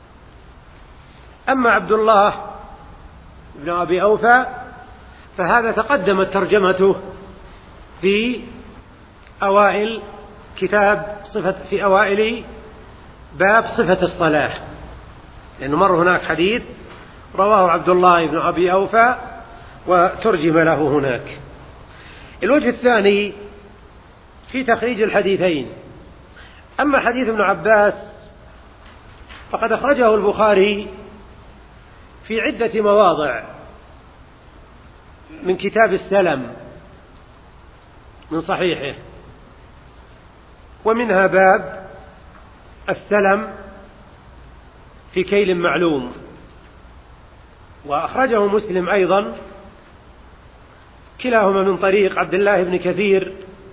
أما عبد الله بن أبي أوفى فهذا تقدمت ترجمته في أوائل كتاب في أوائل باب صفة الصلاة، لأنه مر هناك حديث رواه عبد الله بن أبي أوفى وترجم له هناك. الوجه الثاني في تخريج الحديثين. أما حديث ابن عباس فقد أخرجه البخاري في عدة مواضع من كتاب السلم من صحيحه، ومنها باب السلم في كيل معلوم. وأخرجه مسلم أيضا كلاهما من طريق عبد الله بن كثير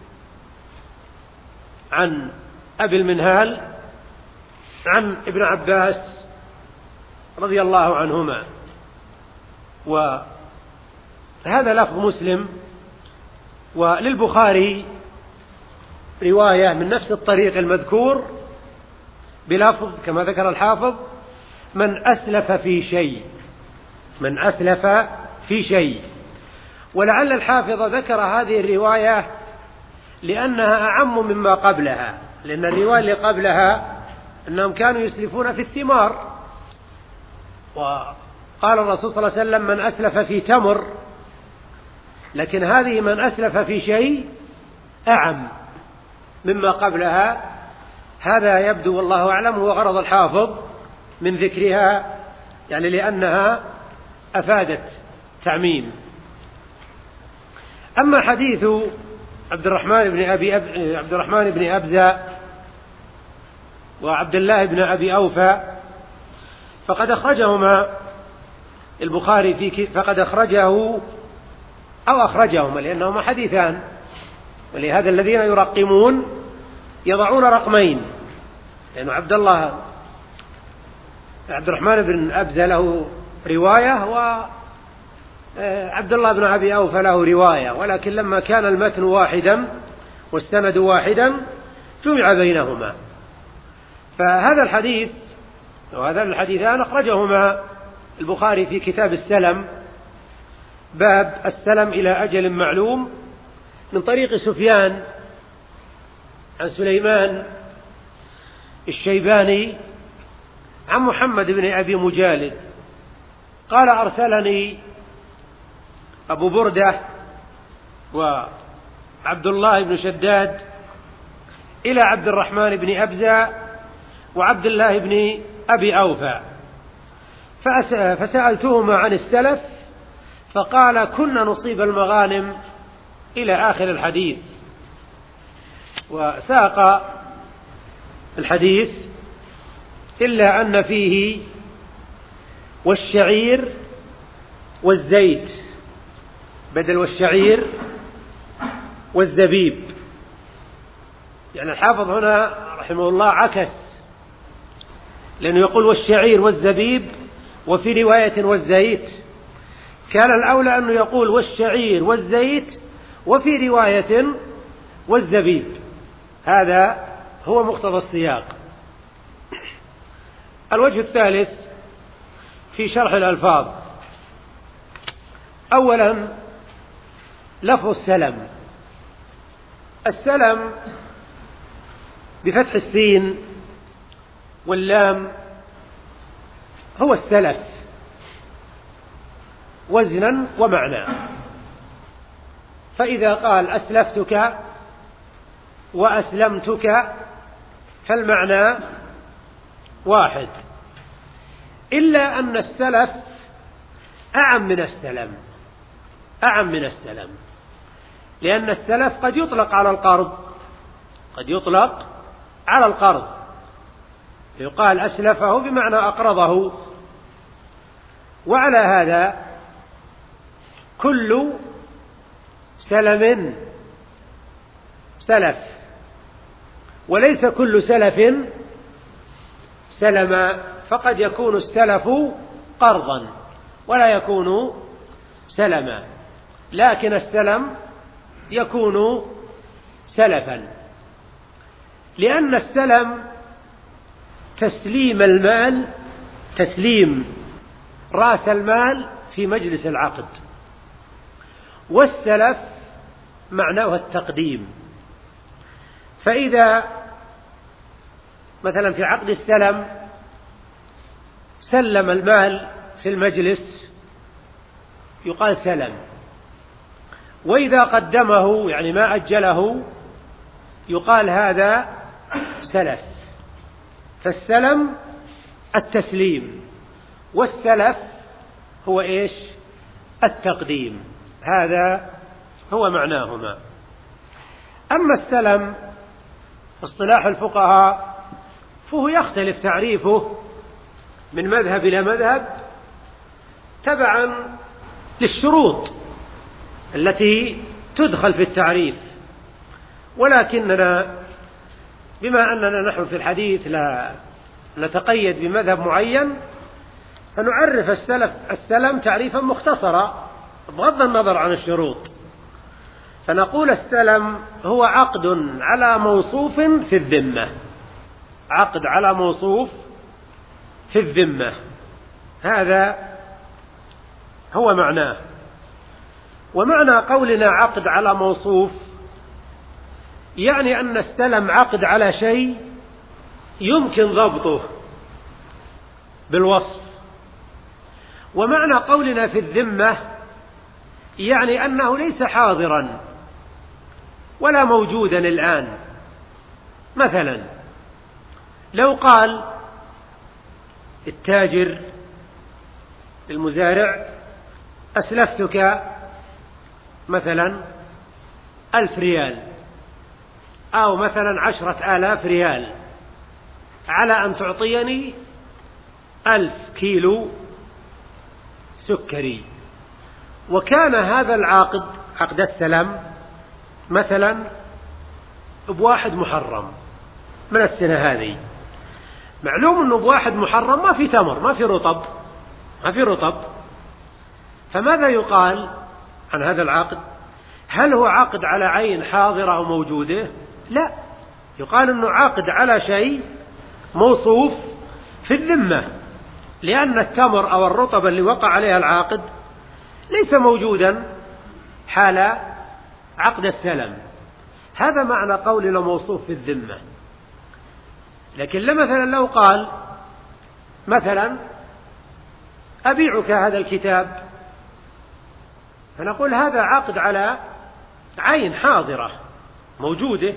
عن أبي المنهال عن ابن عباس رضي الله عنهما. وهذا لفظ مسلم. وللبخاري رواية من نفس الطريق المذكور بلفظ كما ذكر الحافظ: من أسلف في شيء، من أسلف في شيء. ولعل الحافظ ذكر هذه الرواية لأنها أعم مما قبلها، لأن الرواية اللي قبلها أنهم كانوا يسلفون في الثمار، وقال الرسول صلى الله عليه وسلم: من أسلف في تمر. لكن هذه من أسلف في شيء أعم مما قبلها. هذا يبدو والله أعلم هو غرض الحافظ من ذكرها، يعني لأنها أفادت تعميم. أما حديث عبد الرحمن بن أبزة وعبد الله بن أبي أوفى فقد أخرجهما البخاري فقد أخرجهما لأنهما حديثان. ولهذا الذين يرقمون يضعون رقمين، لأن عبد الرحمن بن أبزة له رواية وعبد الله بن أبي أوفى له رواية، ولكن لما كان المتن واحدا والسند واحدا جمع بينهما. فهذا الحديث وهذا الحديثان أخرجهما البخاري في كتاب السلم باب السلم إلى أجل معلوم من طريق سفيان عن سليمان الشيباني عن محمد بن أبي مجالد قال: أرسلني أبو بردة وعبد الله بن شداد إلى عبد الرحمن بن أبزة وعبد الله بن أبي أوفى، فسألتهما عن السلف فقال: كنا نصيب المغانم إلى آخر الحديث. وساق الحديث إلا أن فيه: والشعير والزيت بدل والشعير والزبيب. يعني الحافظ هنا رحمه الله عكس، لأنه يقول والشعير والزبيب وفي رواية والزيت، كان الأولى أنه يقول والشعير والزيت وفي رواية والزبيب. هذا هو مقتضى السياق. الوجه الثالث في شرح الألفاظ: أولا لفظ السلم. السلم بفتح السين واللام هو السلف وزنا ومعنى. فإذا قال أسلفتك وأسلمتك فالمعنى واحد، إلا أن السلف أعم من السلم، أعم من السلم، لأن السلف قد يطلق على القرض، قد يطلق على القرض، يقال أسلفه بمعنى أقرضه. وعلى هذا كل سلم سلف، وليس كل سلف سلما، فقد يكون السلف قرضا ولا يكون سلما، لكن السلم يكون سلفا، لأن السلم تسليم المال، تسليم رأس المال في مجلس العقد، والسلف معناه التقديم. فإذا مثلا في عقد السلم سلم المال في المجلس يقال سلم، وإذا قدمه يعني ما أجله يقال هذا سلف. فالسلم التسليم، والسلف هو إيش؟ التقديم. هذا هو معناهما. أما السلم في اصطلاح الفقهاء فهو يختلف تعريفه من مذهب إلى مذهب تبعا للشروط التي تدخل في التعريف، ولكننا بما أننا نحن في الحديث لا نتقيد بمذهب معين فنعرف السلم تعريفا مختصرا بغض النظر عن الشروط، فنقول السلم هو عقد على موصوف في الذمة، عقد على موصوف في الذمة، هذا هو معناه. ومعنى قولنا عقد على موصوف يعني أن السلم عقد على شيء يمكن ضبطه بالوصف. ومعنى قولنا في الذمة يعني أنه ليس حاضرا ولا موجودا الآن. مثلا لو قال التاجر المزارع أسلفتك مثلا 1000 ريال أو مثلا 10,000 ريال على أن تعطيني 1000 كيلو سكري، وكان هذا العقد عقد السلم مثلا بواحد محرم من السنة هذه، معلوم أنه بواحد محرم ما في تمر، ما في رطب، ما في رطب، فماذا يقال عن هذا العقد؟ هل هو عقد على عين حاضرة أو موجودة؟ لا، يقال أنه عقد على شيء موصوف في الذمة، لأن التمر أو الرطب اللي وقع عليها العاقد ليس موجودا حال عقد السلم. هذا معنى قولنا موصوف في الذمة. لكن مثلا لو قال مثلا أبيعك هذا الكتاب، فنقول هذا عقد على عين حاضرة موجودة.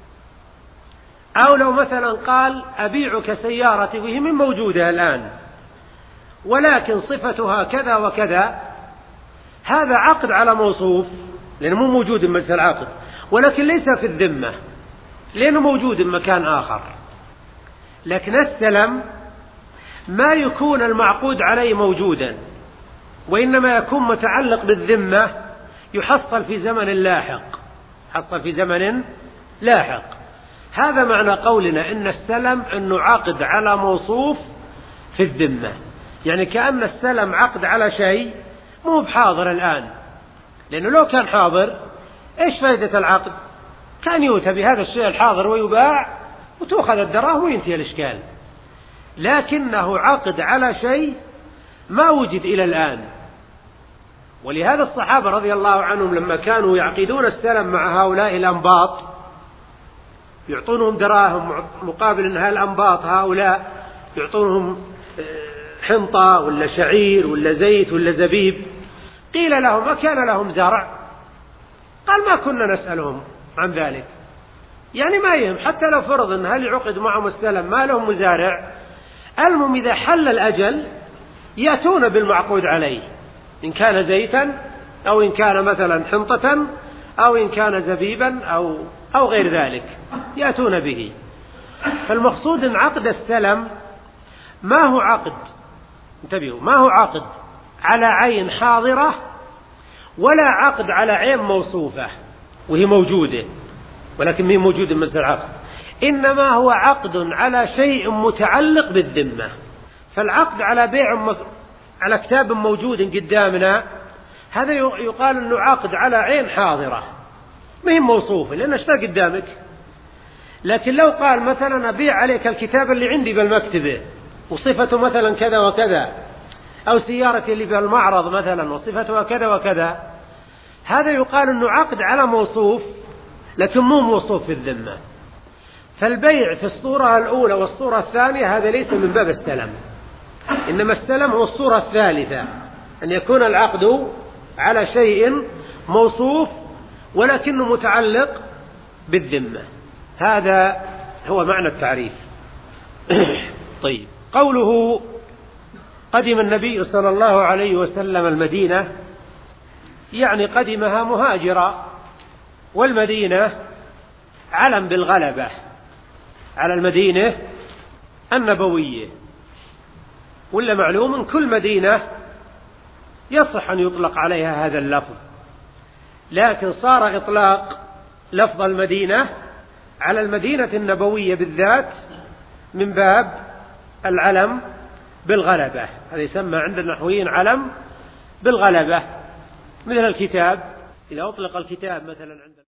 أو لو مثلا قال أبيعك سيارتي وهي من موجودة الآن ولكن صفتها كذا وكذا، هذا عقد على موصوف لأنه مو موجود في مجلس العقد، ولكن ليس في الذمة لأنه موجود في مكان آخر. لكن السلم ما يكون المعقود عليه موجودا، وإنما يكون متعلق بالذمة يحصل في زمن لاحق. هذا معنى قولنا إن السلم أنه عقد على موصوف في الذمة، يعني كأن السلم عقد على شيء مو بحاضر الآن، لأنه لو كان حاضر إيش فائدة العقد؟ كان يؤتى بهذا الشيء الحاضر ويباع وتأخذ الدراهم وينتهي الإشكال، لكنه عقد على شيء ما وجد إلى الآن. ولهذا الصحابة رضي الله عنهم لما كانوا يعقدون السلم مع هؤلاء الأنباط يعطونهم دراهم مقابل أن هالأنباط هؤلاء يعطونهم حنطة ولا شعير ولا زيت ولا زبيب، قيل لهم أكان لهم زرع؟ قال ما كنا نسألهم عن ذلك، يعني ما يهم، حتى لو فرض أن هل يعقد معهم السلم ما لهم مزارع، المهم إذا حل الأجل يأتون بالمعقود عليه، إن كان زيتا أو إن كان مثلا حنطة أو إن كان زبيبا أو غير ذلك يأتون به. فالمقصود أن عقد السلم ما هو عقد، انتبهوا، ما هو عقد على عين حاضرة ولا عقد على عين موصوفة وهي موجودة ولكن مين موجود مثل العقد، إنما هو عقد على شيء متعلق بالذمة. فالعقد على بيع على كتاب موجود قدامنا هذا يقال أنه عقد على عين حاضرة ما هي موصوفة لأنه اشترى قدامك. لكن لو قال مثلا أبيع عليك الكتاب اللي عندي بالمكتبة وصفته مثلا كذا وكذا، أو سيارتي اللي بالمعرض مثلا وصفتها كذا وكذا، هذا يقال أنه عقد على موصوف لكن مو موصوف في الذمة. فالبيع في الصورة الأولى والصورة الثانية هذا ليس من باب السلم، إنما السلم هو الصورة الثالثة، أن يكون العقد على شيء موصوف ولكنه متعلق بالذمة. هذا هو معنى التعريف. طيب، قوله قدم النبي صلى الله عليه وسلم المدينة، يعني قدمها مهاجرا، والمدينة علم بالغلبة على المدينة النبوية، ولا معلوم أن كل مدينة يصح أن يطلق عليها هذا اللفظ، لكن صار إطلاق لفظ المدينة على المدينة النبوية بالذات من باب العلم بالغلبة. هذا يسمى عند النحويين علم بالغلبة، مثل الكتاب، إذا أطلق الكتاب مثلا عند